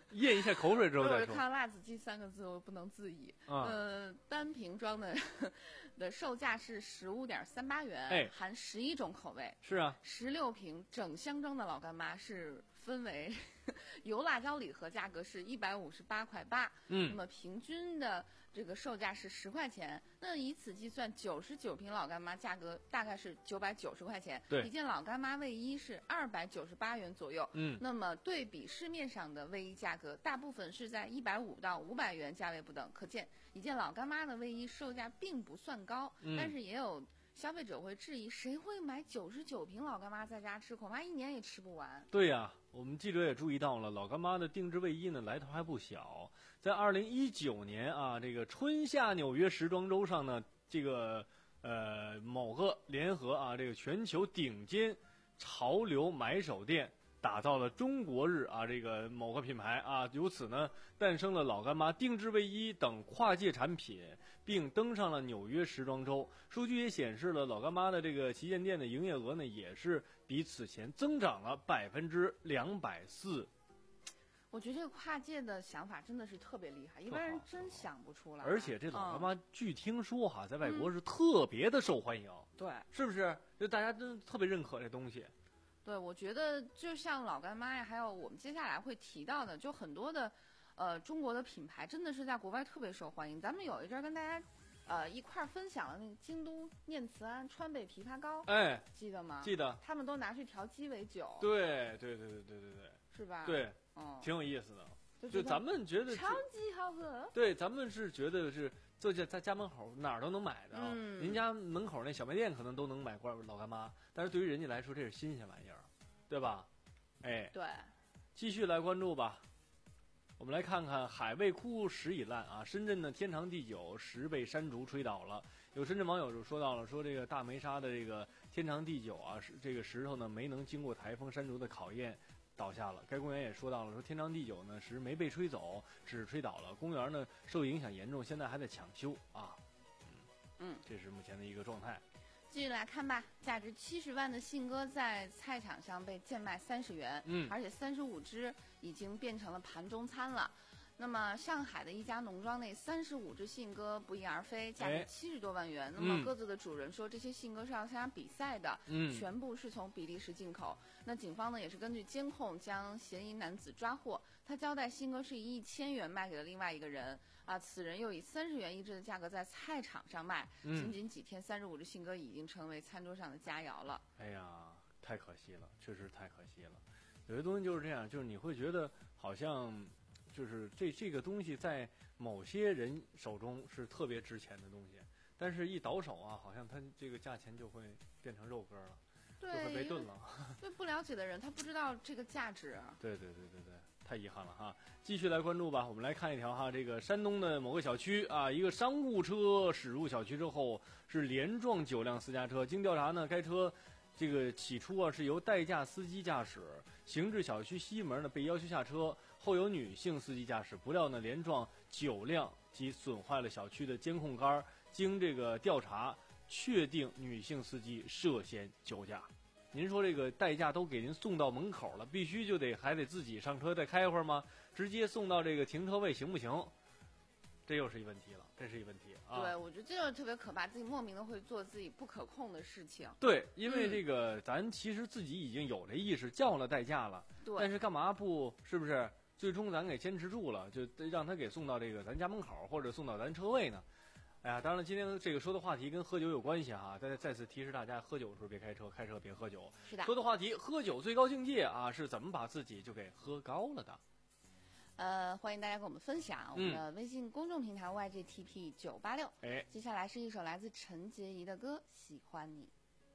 Speaker 6: 咽一下口水之后再说。
Speaker 7: 我看“辣子鸡”三个字，我不能自已。
Speaker 6: 啊、
Speaker 7: 呃，单瓶装的的售价是十五点三八元，
Speaker 6: 哎，
Speaker 7: 含十一种口味。
Speaker 6: 是啊，
Speaker 7: 十六瓶整箱装的老干妈是分为油辣椒礼盒，价格是一百五十八块八。
Speaker 6: 嗯，
Speaker 7: 那么平均的这个售价是十块钱。那以此计算，九十九瓶老干妈价格大概是九百九十块钱。
Speaker 6: 对，
Speaker 7: 一件老干妈卫衣是二百九十八元左右。
Speaker 6: 嗯，
Speaker 7: 那么对比市面上的卫衣价格，大部分是在一百五到五百元价位不等，可见一件老干妈的卫衣售价并不算高。
Speaker 6: 嗯，
Speaker 7: 但是也有消费者会质疑，谁会买九十九瓶老干妈在家吃？恐怕一年也吃不完。
Speaker 6: 对呀、啊，我们记者也注意到了，老干妈的定制卫衣呢来头还不小。在二零一九年啊，这个春夏纽约时装周上呢，这个呃某个联合啊，这个全球顶尖潮流买手店打造了中国日啊，这个某个品牌啊，由此呢诞生了老干妈定制卫衣等跨界产品，并登上了纽约时装周。数据也显示了老干妈的这个旗舰店的营业额呢，也是比此前增长了百分之两百四。
Speaker 7: 我觉得这个跨界的想法真的是特别厉害，一般人真想不出来。
Speaker 6: 而且这老干妈、嗯、据听说哈，在外国是
Speaker 7: 嗯、
Speaker 6: 特别的受欢迎。
Speaker 7: 对，
Speaker 6: 是不是？就大家真特别认可这东西。
Speaker 7: 对，我觉得就像老干妈呀，还有我们接下来会提到的，就很多的，呃，中国的品牌真的是在国外特别受欢迎。咱们有一阵儿跟大家，呃，一块儿分享了那个京都念慈庵川贝枇杷膏，
Speaker 6: 哎，
Speaker 7: 记得吗？
Speaker 6: 记得。
Speaker 7: 他们都拿去调鸡尾酒。
Speaker 6: 对对对对对对对。
Speaker 7: 是吧？
Speaker 6: 对，
Speaker 7: 嗯，
Speaker 6: 挺有意思的。
Speaker 7: 就,
Speaker 6: 就咱们觉得
Speaker 7: 超级好喝。
Speaker 6: 对，咱们是觉得是就在在家门口哪儿都能买的啊、
Speaker 7: 嗯。
Speaker 6: 您家门口那小卖店可能都能买罐老干妈，但是对于人家来说这是新鲜玩意儿，对吧？哎，
Speaker 7: 对。
Speaker 6: 继续来关注吧。我们来看看海味枯石已烂啊！深圳的天长地久石被山竹吹倒了。有深圳网友就说到了，说这个大梅沙的这个天长地久啊，这个石头呢没能经过台风山竹的考验，倒下了。该公园也说到了，说天长地久呢石没被吹走，只是吹倒了。公园呢受影响严重，现在还在抢修啊。嗯
Speaker 7: 嗯，
Speaker 6: 这是目前的一个状态。
Speaker 7: 继续来看吧，价值七十万的信鸽在菜场上被贱卖三十元，
Speaker 6: 嗯，
Speaker 7: 而且三十五只已经变成了盘中餐了。那么上海的一家农庄内三十五只信鸽不翼而飞，价值七十多万元。
Speaker 6: 哎、
Speaker 7: 那么鸽子的主人说，这些信鸽是要参加比赛的，
Speaker 6: 嗯，
Speaker 7: 全部是从比利时进口。那警方呢也是根据监控将嫌疑男子抓获。他交代信鸽是以一千元卖给了另外一个人，啊，此人又以三十元一只的价格在菜场上卖。
Speaker 6: 嗯、
Speaker 7: 仅仅几天，三十五只信鸽已经成为餐桌上的佳肴了。
Speaker 6: 哎呀，太可惜了，确实太可惜了。有些东西就是这样，就是你会觉得好像。就是这这个东西在某些人手中是特别值钱的东西，但是一倒手啊，好像它这个价钱就会变成肉鸽了，
Speaker 7: 对，
Speaker 6: 就会被炖了。
Speaker 7: 对不了解的人，他不知道这个价值。
Speaker 6: 对对对对对，太遗憾了哈。继续来关注吧，我们来看一条哈，这个山东的某个小区啊，一个商务车驶入小区之后是连撞九辆私家车，经调查呢，该车。这个起初啊是由代驾司机驾驶，行至小区西门呢被要求下车，后有女性司机驾驶，不料呢连撞九辆及损坏了小区的监控杆。经这个调查，确定女性司机涉嫌酒驾。您说这个代驾都给您送到门口了，必须就得还得自己上车再开会儿吗？直接送到这个停车位行不行？这又是一问题了，这是一问题啊！
Speaker 7: 对，我觉得这个特别可怕，自己莫名的会做自己不可控的事情。
Speaker 6: 对，因为这个、嗯、咱其实自己已经有这意识，叫了代驾了，
Speaker 7: 对，
Speaker 6: 但是干嘛不是不是？最终咱给坚持住了，就让他给送到这个咱家门口或者送到咱车位呢？哎呀，当然今天这个说的话题跟喝酒有关系哈，再再次提示大家，喝酒的时候别开车，开车别喝酒。
Speaker 7: 是的。
Speaker 6: 说的话题，喝酒最高境界啊，是怎么把自己就给喝高了的？
Speaker 7: 呃，欢迎大家跟我们分享我们的微信公众平台 Y G T P 九八六。
Speaker 6: 哎，
Speaker 7: 接下来是一首来自陈洁仪的歌《喜欢你》。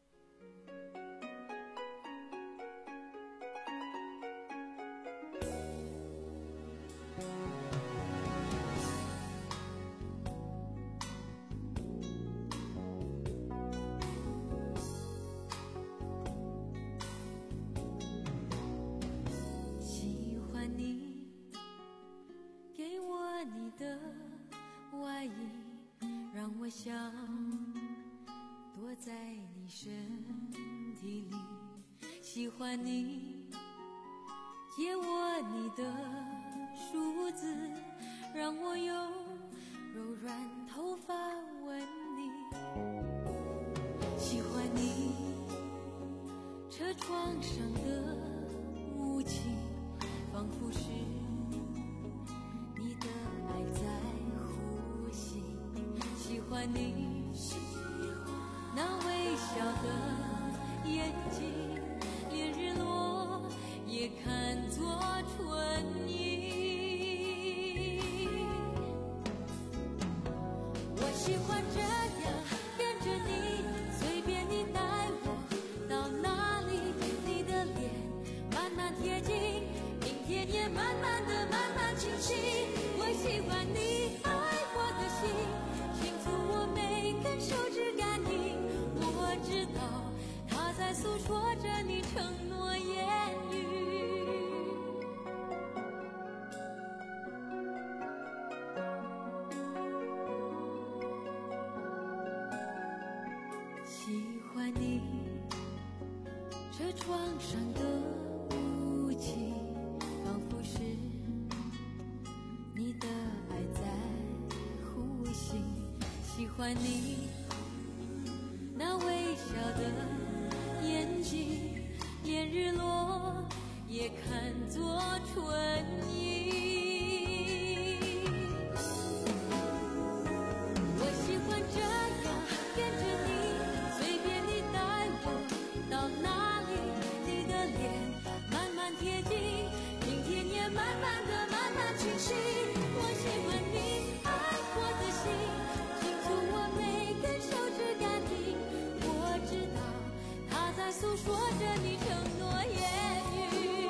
Speaker 11: 喜欢你，给我你的外衣，让我想躲在你身体里。喜欢你，借我你的数字，让我用柔软头发吻你。喜欢你车窗上的雾气，仿佛是你的爱在呼吸。喜欢你那微笑的眼睛，连日落也看作春意。我喜欢这样跟着你，随便你带我到哪里，你的脸慢慢贴近，明天也慢慢的慢慢清晰。我喜欢你爱我的心，轻触我每根手指感应，我知道它在诉说着你承诺言语。喜欢你车窗上的雾气，仿佛是你的爱在呼吸。喜欢你那微笑的眼睛，连日落也看作春意。我喜欢这样跟着你，随便你带我到哪里，你的脸慢慢贴近，明天也慢慢的慢慢清晰。我喜欢你爱我的心，轻触我每根手指感应，我知道它在诉说着你承诺言语。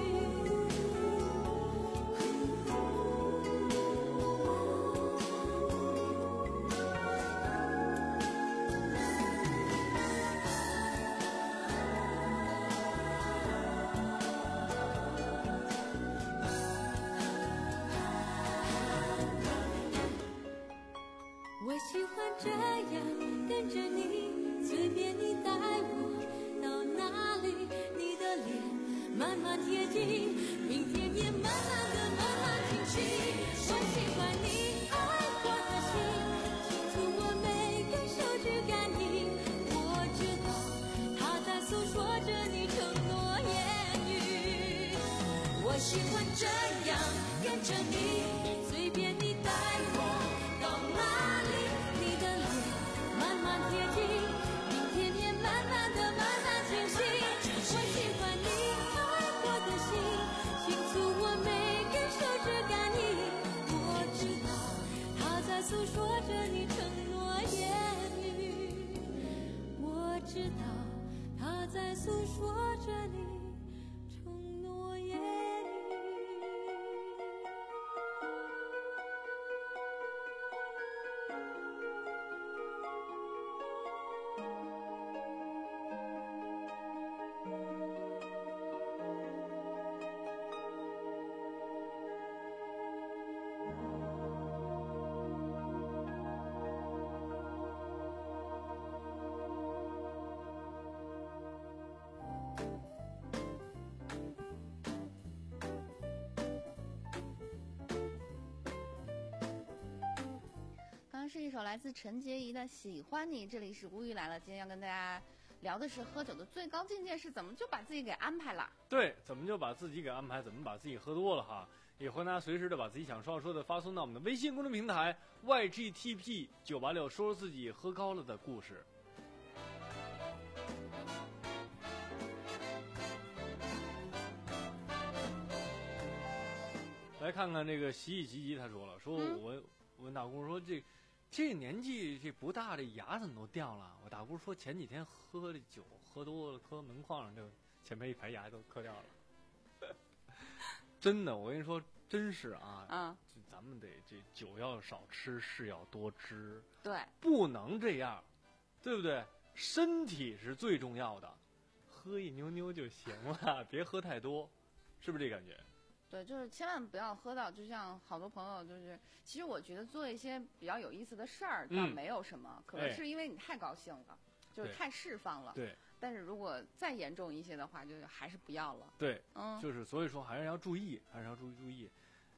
Speaker 11: 我喜欢这样跟着你，随便你带我到哪里，你的脸慢慢贴近，明天也慢慢的慢慢清晰。我喜欢你爱我的心，轻触我每根手指感应，我知道它在诉说着你承诺言语。我喜欢这样跟着你，随便你带我到哪里，你的脸慢慢贴近，明天也慢慢的慢慢清晰。我喜欢你爱我的心，轻触我每根手指感应，我知道它在诉说着你承诺言语，我知道它在诉说着你承诺言语。
Speaker 7: 是一首来自陈洁仪的《喜欢你》，这里是吴语来了。今天要跟大家聊的是喝酒的最高境界是怎么就把自己给安排了。
Speaker 6: 对，怎么就把自己给安排，怎么把自己喝多了哈。也欢迎大家随时的把自己想说说的发送到我们的微信公众平台 Y G T P 九八六，说说自己喝高了的故事。来看看这个洗洗急急，他说了，说我、嗯、我问大姑说这这年纪这不大，这牙怎么都掉了？我大姑说前几天喝的酒喝多了，磕门框上就前面一排牙都磕掉了。真的，我跟你说，真是啊，
Speaker 7: 啊，
Speaker 6: 咱们得这酒要少吃，事要多知，
Speaker 7: 对，
Speaker 6: 不能这样，对不对？身体是最重要的，喝一妞妞就行了，别喝太多，是不是这感觉？
Speaker 7: 对，就是千万不要喝到，就像好多朋友就是，其实我觉得做一些比较有意思的事儿倒没有什么，嗯、可能是因为你太高兴了，哎、就是太释放了。
Speaker 6: 对。
Speaker 7: 但是如果再严重一些的话，就还是不要了。
Speaker 6: 对，
Speaker 7: 嗯，
Speaker 6: 就是所以说还是要注意，还是要注意注意。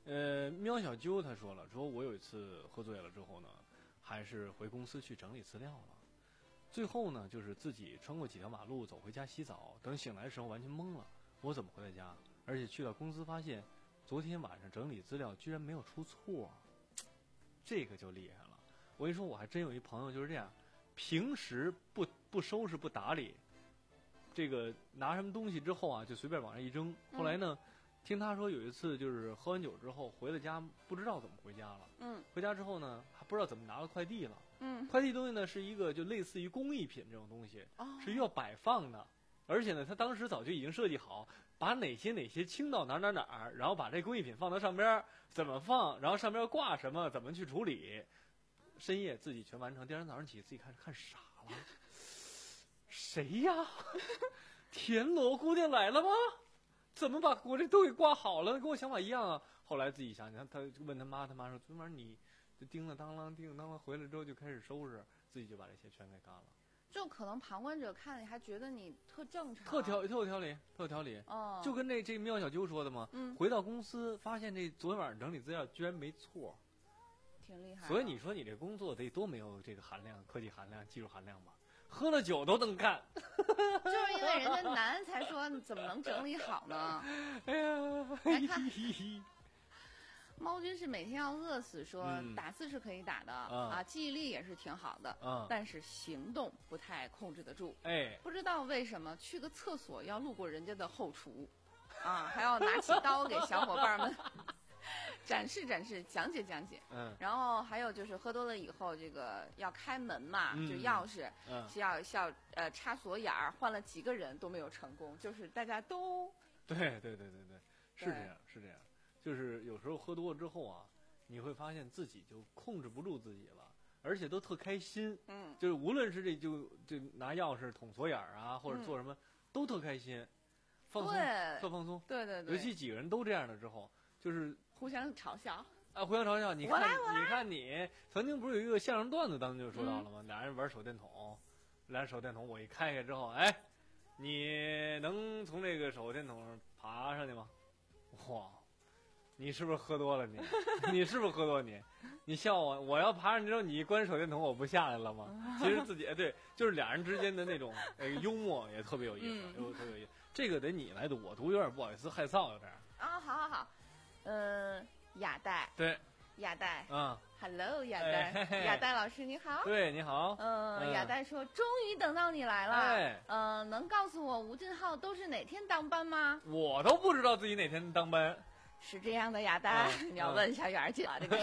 Speaker 6: 呃，喵小啾他说了，说我有一次喝醉了之后呢，还是回公司去整理资料了。最后呢，就是自己穿过几条马路走回家洗澡，等醒来的时候完全懵了，我怎么回到家？而且去到公司发现，昨天晚上整理资料居然没有出错，这个就厉害了。我跟你说，我还真有一朋友就是这样，平时不不收拾不打理，这个拿什么东西之后啊，就随便往上一扔。后来呢，嗯、听他说有一次就是喝完酒之后回了家，不知道怎么回家了。嗯，回家之后呢，还不知道怎么拿了快递了。嗯，快递东西呢是一个就类似于工艺品这种东西，哦、是要摆放的，而且呢，他当时早就已经设计好，把哪些哪些清到哪儿哪儿哪儿，然后把这工艺品放到上边，怎么放，然后上边挂什么，怎么去处理。深夜自己全完成，第二天早上起自己看看傻了，谁呀？田螺姑娘来了吗？怎么把我这都给挂好了？跟我想法一样啊。后来自己想想，他问他妈，他妈说：“昨晚你就叮了当啷，叮了当啷，回来之后就开始收拾，自己就把这些全给干了。”
Speaker 7: 就可能旁观者看你还觉得你特正常，
Speaker 6: 特条特有条理，特有条理。哦，就跟那这喵小啾说的嘛。嗯。回到公司发现这昨天晚上整理资料居然没错。
Speaker 7: 挺厉害，
Speaker 6: 所以你说你这工作得多没有这个含量、科技含量、技术含量吧？喝了酒都能干，
Speaker 7: 就是因为人家难才说怎么能整理好呢？
Speaker 6: 哎呀，
Speaker 7: 来看，猫君是每天要饿死说，说、嗯、打字是可以打的、嗯、啊，记忆力也是挺好的，嗯，但是行动不太控制得住。哎，不知道为什么去个厕所要路过人家的后厨，啊，还要拿起刀给小伙伴们。展示展示，讲解讲解。嗯，然后还有就是喝多了以后，这个要开门嘛，嗯、就钥匙，嗯，需要需要呃插锁眼儿，换了几个人都没有成功，就是大家都。
Speaker 6: 对对对对对，是这样是这样，就是有时候喝多了之后啊，你会发现自己就控制不住自己了，而且都特开心。嗯，就是无论是这就就拿钥匙捅锁眼儿啊，或者做什么，嗯、都特开心，放松特放松。
Speaker 7: 对对对，
Speaker 6: 尤其几个人都这样的之后。就是
Speaker 7: 互相嘲笑
Speaker 6: 啊，互相嘲笑。你看，你看你曾经不是有一个相声段子当中就说到了吗？嗯、俩人玩手电筒，俩人手电筒我一开开之后，哎，你能从这个手电筒上爬上去吗？哇，你是不是喝多了你？你是不是喝多了你？你笑我，我要爬上去之后，你一关手电筒，我不下来了吗？其实自己哎，对，就是俩人之间的那种呃幽默也特别有意思，又、嗯、特别有意思。这个得你来读，我读有点不好意思，害臊有点。
Speaker 7: 啊、哦，好好好。嗯、呃，雅黛。
Speaker 6: 对，
Speaker 7: 雅黛。
Speaker 6: 嗯
Speaker 7: ，Hello， 雅黛，哎、雅黛老师你好。
Speaker 6: 对，你好。
Speaker 7: 嗯、呃，雅黛说，终于等到你来了。哎，嗯、呃，能告诉我吴俊浩都是哪天当班吗？
Speaker 6: 我都不知道自己哪天当班。
Speaker 7: 是这样的，雅黛，嗯、你要问一下媛儿姐啊，这个。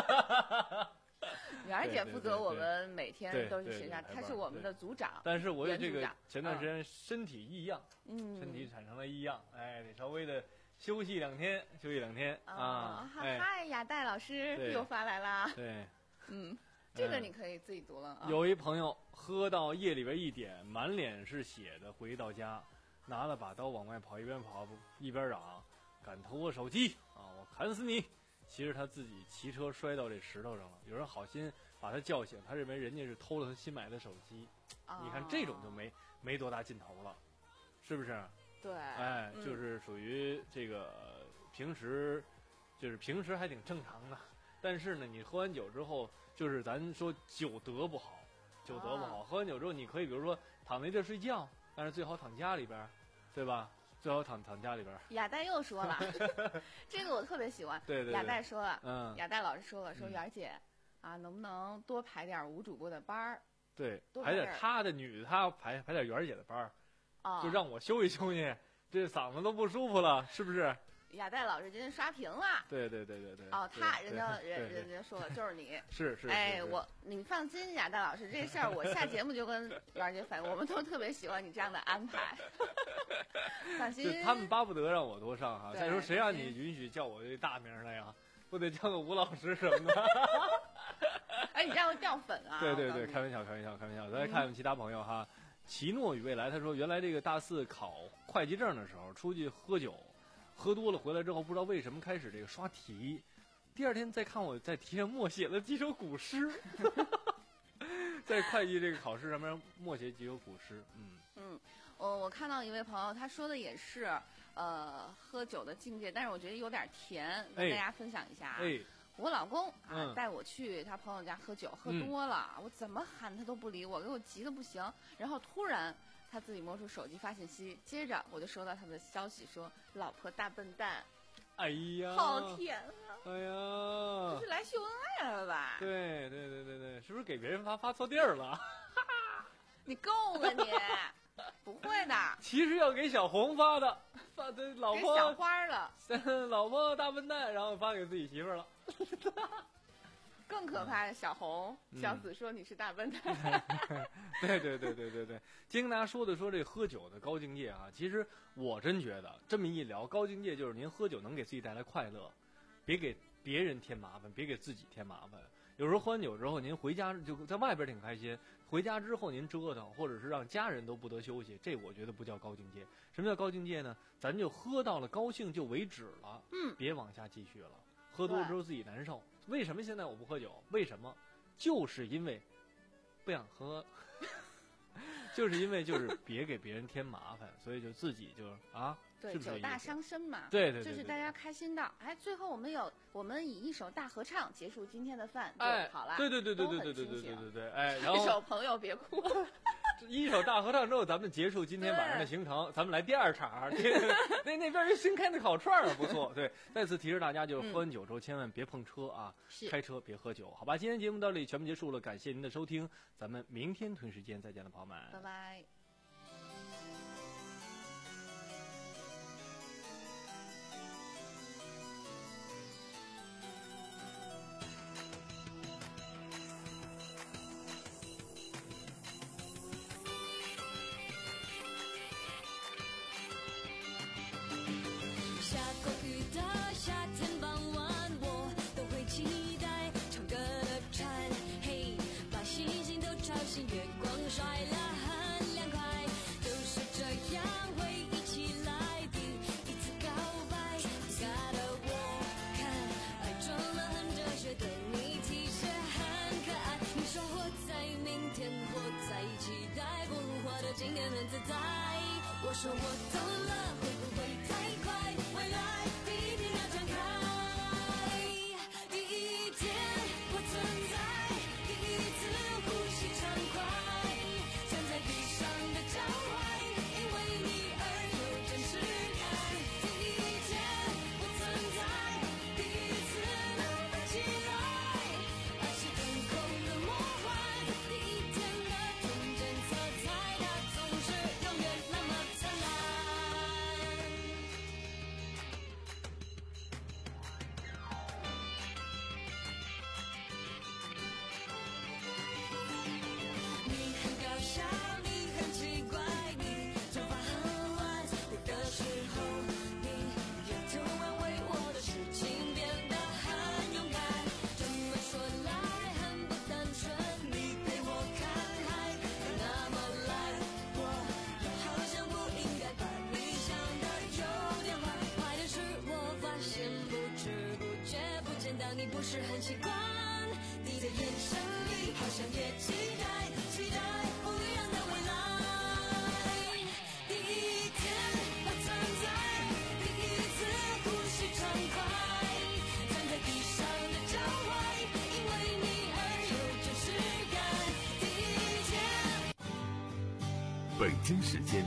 Speaker 7: 媛儿姐负责我们每天都是线下，她是我们的组长。
Speaker 6: 但是我有这个前段时间身体异样，嗯，身体产生了异样，哎，得稍微的。休息两天，休息两天啊！
Speaker 7: 嗨、哦，雅黛老师又发来啦。
Speaker 6: 对，
Speaker 7: 嗯，这个你可以自己读了啊。
Speaker 6: 有一朋友喝到夜里边一点，满脸是血的回到家，拿了把刀往外跑，一边跑一边嚷：“敢偷我手机啊，我砍死你！”其实他自己骑车摔到这石头上了，有人好心把他叫醒，他认为人家是偷了他新买的手机。哦、你看这种就没没多大劲头了，是不是？
Speaker 7: 对，
Speaker 6: 哎，就是属于这个平时，就是平时还挺正常的，但是呢，你喝完酒之后，就是咱说酒德不好，酒德不好，喝完酒之后，你可以比如说躺在这睡觉，但是最好躺家里边，对吧？最好躺躺家里边。
Speaker 7: 雅黛又说了，这个我特别喜欢。
Speaker 6: 对 对, 对。
Speaker 7: 雅黛说了，嗯，雅黛老师说了，说媛儿姐、嗯、啊，能不能多排点吴主播的班儿？
Speaker 6: 对，排点他的女的，他排排点媛儿姐的班儿。就让我休息休息，这嗓子都不舒服了，是不是？
Speaker 7: 雅黛老师今天刷屏了。
Speaker 6: 对对对对对。
Speaker 7: 哦，他人家人人家说了，就是你。
Speaker 6: 是是。
Speaker 7: 哎，我你放心，雅黛老师这事儿，我下节目就跟媛儿姐反映，我们都特别喜欢你这样的安排。放心。
Speaker 6: 他们巴不得让我多上哈。再说谁让你允许叫我这大名了呀？不得叫个吴老师什么的。
Speaker 7: 哎，你这样会掉粉啊！
Speaker 6: 对对对，开玩笑开玩笑开玩笑。咱来看看其他朋友哈。奇诺与未来，他说原来这个大四考会计证的时候出去喝酒，喝多了回来之后不知道为什么开始这个刷题，第二天再看我在题上默写了几首古诗，在会计这个考试上面默写几首古诗。嗯
Speaker 7: 嗯，我我我看到一位朋友，他说的也是，呃，喝酒的境界，但是我觉得有点甜，跟大家分享一下啊。
Speaker 6: 哎，
Speaker 7: 我老公啊、
Speaker 6: 嗯、
Speaker 7: 带我去他朋友家喝酒，喝多了，嗯、我怎么喊他都不理我，给我急得不行。然后突然他自己摸出手机发信息，接着我就收到他的消息说：“老婆大笨蛋。”
Speaker 6: 哎呀，
Speaker 7: 好甜啊！
Speaker 6: 哎呀，
Speaker 7: 这是来秀恩爱了吧？
Speaker 6: 对对对对对，是不是给别人发发错地儿了？
Speaker 7: 你够了你！不会的，
Speaker 6: 其实要给小红发的，发的老婆
Speaker 7: 给小花了，
Speaker 6: 老婆大笨蛋，然后发给自己媳妇儿了。
Speaker 7: 更可怕的，小红、
Speaker 6: 嗯、
Speaker 7: 小紫说你是大笨蛋。
Speaker 6: 对对对对对对，今天跟大家说的说这喝酒的高境界啊，其实我真觉得这么一聊，高境界就是您喝酒能给自己带来快乐，别给别人添麻烦，别给自己添麻烦。有时候喝完酒之后，您回家就在外边挺开心，回家之后您折腾，或者是让家人都不得休息，这我觉得不叫高境界。什么叫高境界呢？咱就喝到了高兴就为止了，
Speaker 7: 嗯，
Speaker 6: 别往下继续了。喝多之后自己难受，为什么现在我不喝酒？为什么？就是因为不想喝，就是因为就是别给别人添麻烦，所以就自己就啊。
Speaker 7: 对，
Speaker 6: 是不是
Speaker 7: 酒大伤身嘛。
Speaker 6: 对 对, 对, 对, 对，
Speaker 7: 就是大家开心的。哎，最后我们有我们以一首大合唱结束今天的饭就好了。
Speaker 6: 哎、对对对对对对对对对对对，哎，然后
Speaker 7: 一首朋友别哭。
Speaker 6: 一首大合唱之后，咱们结束今天晚上的行程，咱们来第二场。那那边新开的烤串儿不错。对，再次提示大家，就是喝完酒之后千万别碰车啊，
Speaker 7: 嗯、
Speaker 6: 开车别喝酒，好吧？今天节目到这里全部结束了，感谢您的收听，咱们明天同一时间再见了，朋友们，
Speaker 7: 拜拜。
Speaker 11: 月光晒了很凉快，就是这样回忆起来第一次告白，尴尬的我看爱装了很哲学的你其实很可爱。你说活在明天，活在期待，过如花的今天很自在。我说我懂了，会不会太快？未来第一天要展开，第一天我存在，第一次呼吸畅快，站在地上的脚踝，因为你而有真实感。第一天我存在，第一次能飞起来，爱是天空的魔幻，第一天的纯真色彩，它总是永远那么灿烂。你很搞笑，你很奇怪，你头发很乱，有的时候你也突然为我的事情变得很勇敢。这么说来很不单纯，你陪我看海，可那么来，我又好像不应该把你想的有点坏。坏的是我发现不知不觉不见到你不是很习惯，你的眼神里好像也期待期待不一样的未来。第一天我存在，第一次呼吸畅快，站在地上的脚踝，因为你而有真实感。第一天。
Speaker 10: 北京时间